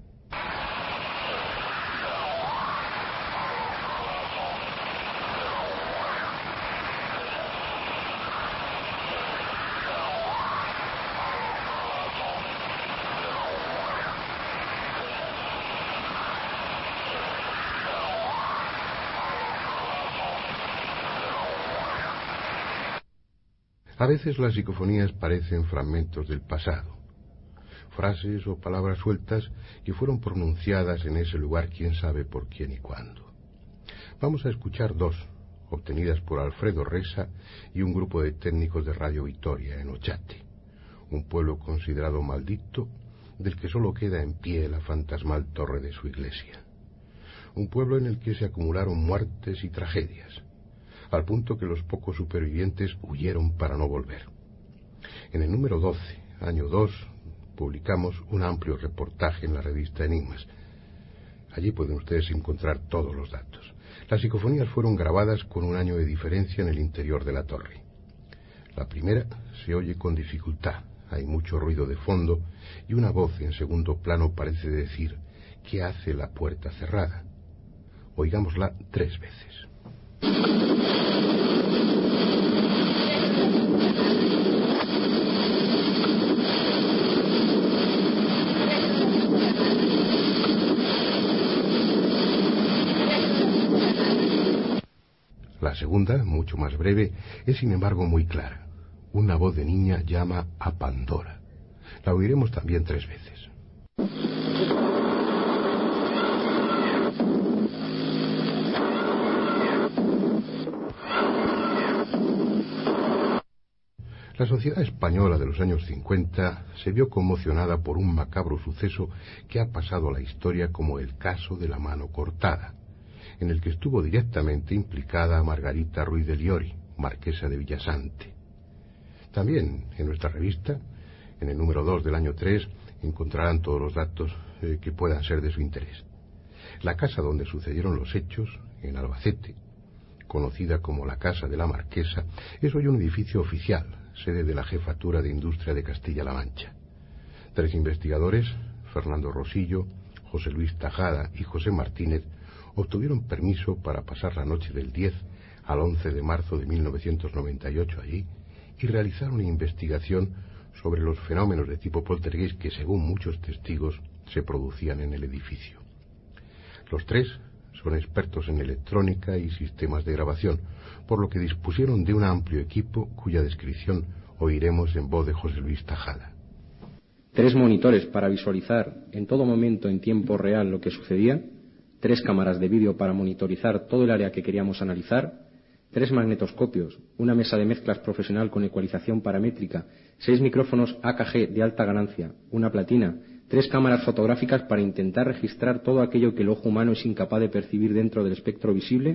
A veces las psicofonías parecen fragmentos del pasado, frases o palabras sueltas que fueron pronunciadas en ese lugar quién sabe por quién y cuándo. Vamos a escuchar dos, obtenidas por Alfredo Resa y un grupo de técnicos de Radio Vitoria en Ochate, un pueblo considerado maldito, del que solo queda en pie la fantasmal torre de su iglesia. Un pueblo en el que se acumularon muertes y tragedias, al punto que los pocos supervivientes huyeron para no volver. En el número doce, año dos, publicamos un amplio reportaje en la revista Enigmas. Allí pueden ustedes encontrar todos los datos. Las psicofonías fueron grabadas con un año de diferencia en el interior de la torre. La primera se oye con dificultad, hay mucho ruido de fondo y una voz en segundo plano parece decir: ¿qué hace la puerta cerrada? Oigámosla tres veces. La segunda, mucho más breve, es sin embargo muy clara. Una voz de niña llama a Pandora. La oiremos también tres veces. La sociedad española de los años cincuenta se vio conmocionada por un macabro suceso que ha pasado a la historia como el caso de la mano cortada, en el que estuvo directamente implicada Margarita Ruiz de Liori, marquesa de Villasante. También en nuestra revista, en el número dos del año tres, encontrarán todos los datos eh, que puedan ser de su interés. La casa donde sucedieron los hechos, en Albacete, conocida como la Casa de la Marquesa, es hoy un edificio oficial, sede de la Jefatura de Industria de Castilla-La Mancha. Tres investigadores, Fernando Rosillo, José Luis Tajada y José Martínez, obtuvieron permiso para pasar la noche del diez al once de marzo de mil novecientos noventa y ocho allí y realizar una investigación sobre los fenómenos de tipo poltergeist que, según muchos testigos, se producían en el edificio. Los tres son expertos en electrónica y sistemas de grabación, por lo que dispusieron de un amplio equipo cuya descripción oiremos en voz de José Luis Tajada. Tres monitores para visualizar en todo momento en tiempo real lo que sucedía, tres cámaras de vídeo para monitorizar todo el área que queríamos analizar, tres magnetoscopios, una mesa de mezclas profesional con ecualización paramétrica, seis micrófonos A K G de alta ganancia, una platina, tres cámaras fotográficas para intentar registrar todo aquello que el ojo humano es incapaz de percibir dentro del espectro visible,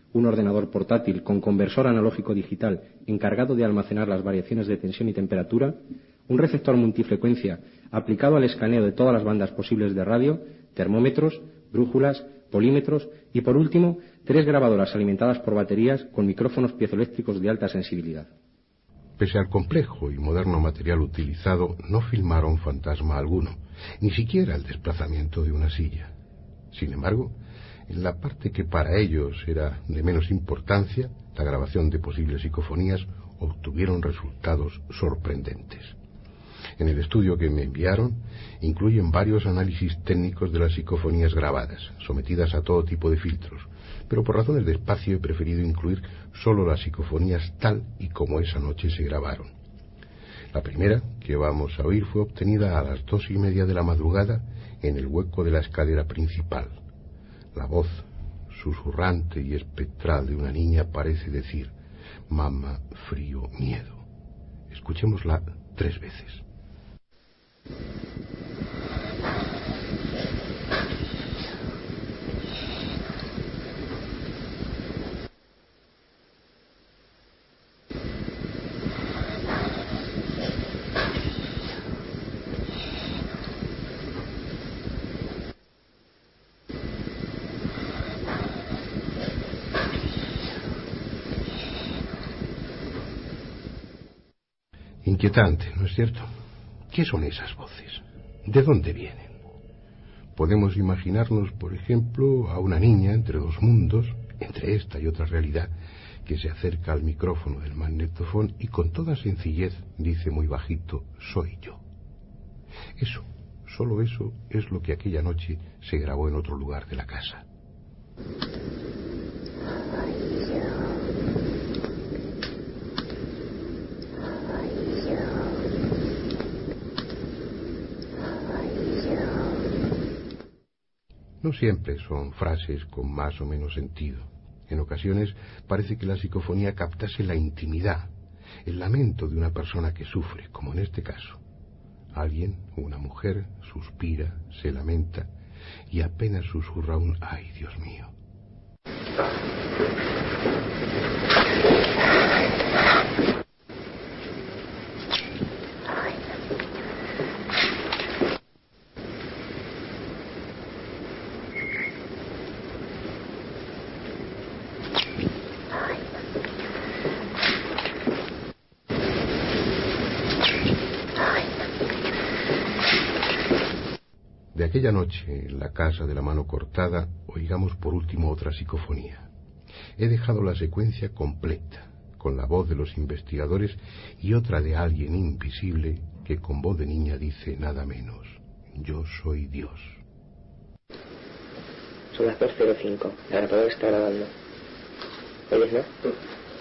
un ordenador portátil con conversor analógico digital encargado de almacenar las variaciones de tensión y temperatura, un receptor multifrecuencia aplicado al escaneo de todas las bandas posibles de radio, termómetros, brújulas, polímetros y, por último, tres grabadoras alimentadas por baterías con micrófonos piezoeléctricos de alta sensibilidad. Pese al complejo y moderno material utilizado, no filmaron fantasma alguno, ni siquiera el desplazamiento de una silla. Sin embargo, en la parte que para ellos era de menos importancia, la grabación de posibles psicofonías, obtuvieron resultados sorprendentes. En el estudio que me enviaron, incluyen varios análisis técnicos de las psicofonías grabadas, sometidas a todo tipo de filtros, pero por razones de espacio he preferido incluir solo las psicofonías tal y como esa noche se grabaron. La primera que vamos a oír fue obtenida a las dos y media de la madrugada en el hueco de la escalera principal. La voz susurrante y espectral de una niña parece decir: mamá, frío, miedo. Escuchémosla tres veces. Inquietante, ¿no es cierto? ¿Qué son esas voces? ¿De dónde vienen? Podemos imaginarnos, por ejemplo, a una niña entre dos mundos, entre esta y otra realidad, que se acerca al micrófono del magnetofón y con toda sencillez dice muy bajito: soy yo. Eso, solo eso, es lo que aquella noche se grabó en otro lugar de la casa. No siempre son frases con más o menos sentido. En ocasiones parece que la psicofonía captase la intimidad, el lamento de una persona que sufre, como en este caso. Alguien, una mujer, suspira, se lamenta y apenas susurra un «ay, Dios mío». De aquella noche, en la casa de la mano cortada, oigamos por último otra psicofonía. He dejado la secuencia completa, con la voz de los investigadores y otra de alguien invisible que con voz de niña dice nada menos: yo soy Dios. Son las dos cero cinco, la grabadora está grabando. ¿Oyes, no?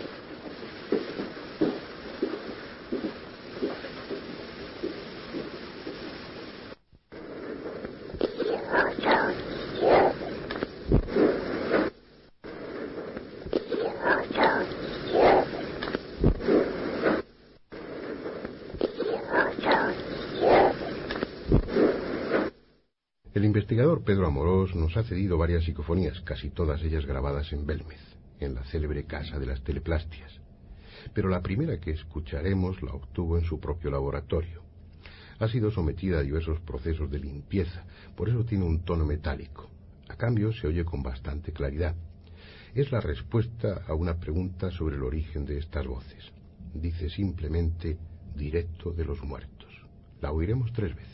El investigador Pedro Amorós nos ha cedido varias psicofonías, casi todas ellas grabadas en Belmez, en la célebre Casa de las Teleplastias. Pero la primera que escucharemos la obtuvo en su propio laboratorio. Ha sido sometida a diversos procesos de limpieza, por eso tiene un tono metálico. A cambio se oye con bastante claridad. Es la respuesta a una pregunta sobre el origen de estas voces. Dice simplemente: directo de los muertos. La oiremos tres veces.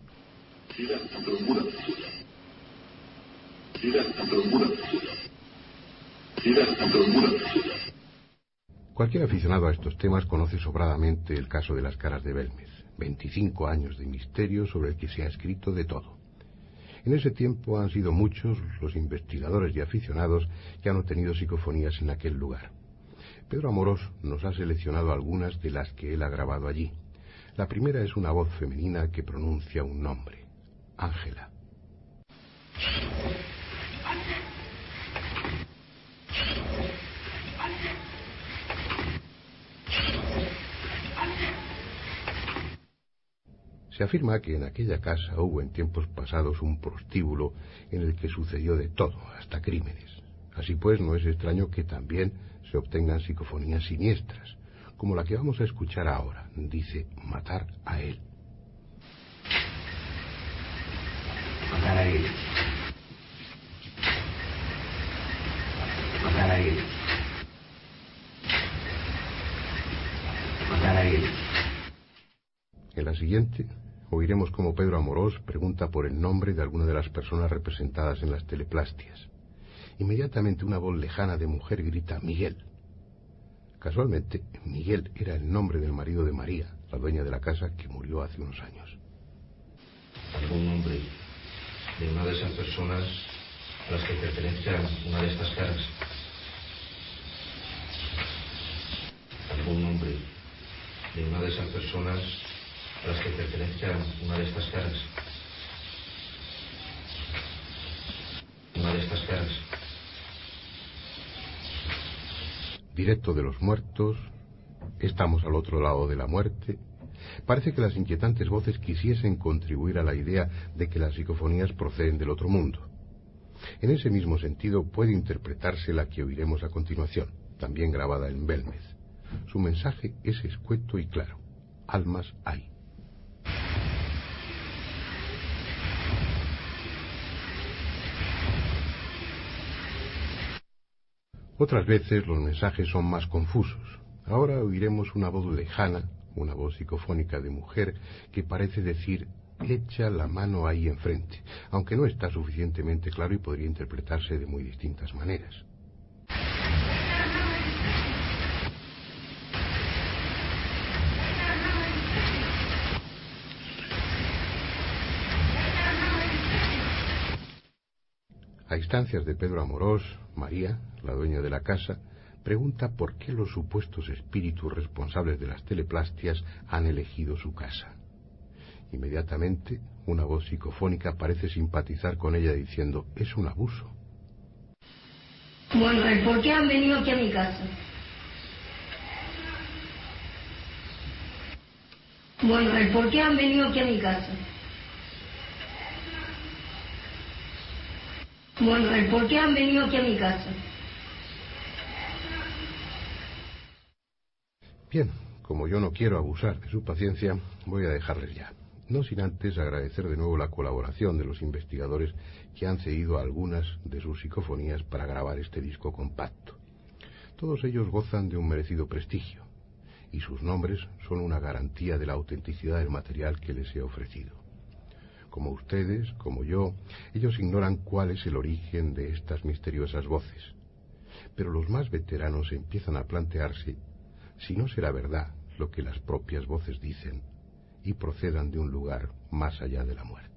Cualquier aficionado a estos temas conoce sobradamente el caso de las caras de Belmez. veinticinco años de misterio sobre el que se ha escrito de todo. En ese tiempo han sido muchos los investigadores y aficionados que han obtenido psicofonías en aquel lugar. Pedro Amorós nos ha seleccionado algunas de las que él ha grabado allí. La primera es una voz femenina que pronuncia un nombre: Ángela. Se afirma que en aquella casa hubo en tiempos pasados un prostíbulo en el que sucedió de todo, hasta crímenes. Así pues, no es extraño que también se obtengan psicofonías siniestras, como la que vamos a escuchar ahora. Dice matar a él. Matar a él. Matar a él. Matar a él. En la siguiente, oiremos cómo Pedro Amorós pregunta por el nombre de alguna de las personas representadas en las teleplastias. Inmediatamente una voz lejana de mujer grita Miguel. Casualmente, Miguel era el nombre del marido de María, la dueña de la casa que murió hace unos años. ¿Algún nombre de una de esas personas a las que pertenece una de estas caras? ¿Algún nombre de una de esas personas a las que pertenece una de estas caras? Una de estas caras. Directo de los muertos, estamos al otro lado de la muerte. Parece que las inquietantes voces quisiesen contribuir a la idea de que las psicofonías proceden del otro mundo. En ese mismo sentido puede interpretarse la que oiremos a continuación, también grabada en Belmez. Su mensaje es escueto y claro: almas hay. Otras veces los mensajes son más confusos. Ahora oiremos una voz lejana, una voz psicofónica de mujer que parece decir echa la mano ahí enfrente, aunque no está suficientemente claro y podría interpretarse de muy distintas maneras. A instancias de Pedro Amorós, María, la dueña de la casa, pregunta por qué los supuestos espíritus responsables de las teleplastias han elegido su casa. Inmediatamente, una voz psicofónica parece simpatizar con ella diciendo: es un abuso. Bueno, ¿el por qué han venido aquí a mi casa? Bueno, ¿el por qué han venido aquí a mi casa? Bueno, ¿el por qué han venido aquí a mi casa? Bien, como yo no quiero abusar de su paciencia, voy a dejarles ya. No sin antes agradecer de nuevo la colaboración de los investigadores que han cedido algunas de sus psicofonías para grabar este disco compacto. Todos ellos gozan de un merecido prestigio, y sus nombres son una garantía de la autenticidad del material que les he ofrecido. Como ustedes, como yo, ellos ignoran cuál es el origen de estas misteriosas voces. Pero los más veteranos empiezan a plantearse si no será verdad lo que las propias voces dicen y procedan de un lugar más allá de la muerte.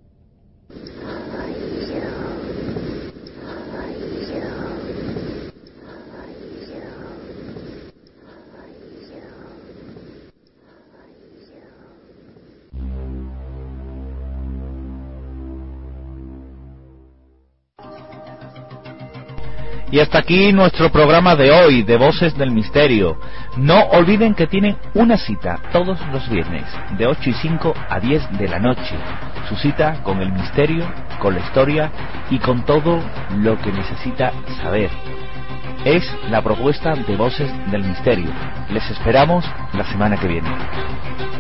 Y hasta aquí nuestro programa de hoy, de Voces del Misterio. No olviden que tienen una cita todos los viernes, de ocho y cinco a diez de la noche. Su cita con el misterio, con la historia y con todo lo que necesita saber. Es la propuesta de Voces del Misterio. Les esperamos la semana que viene.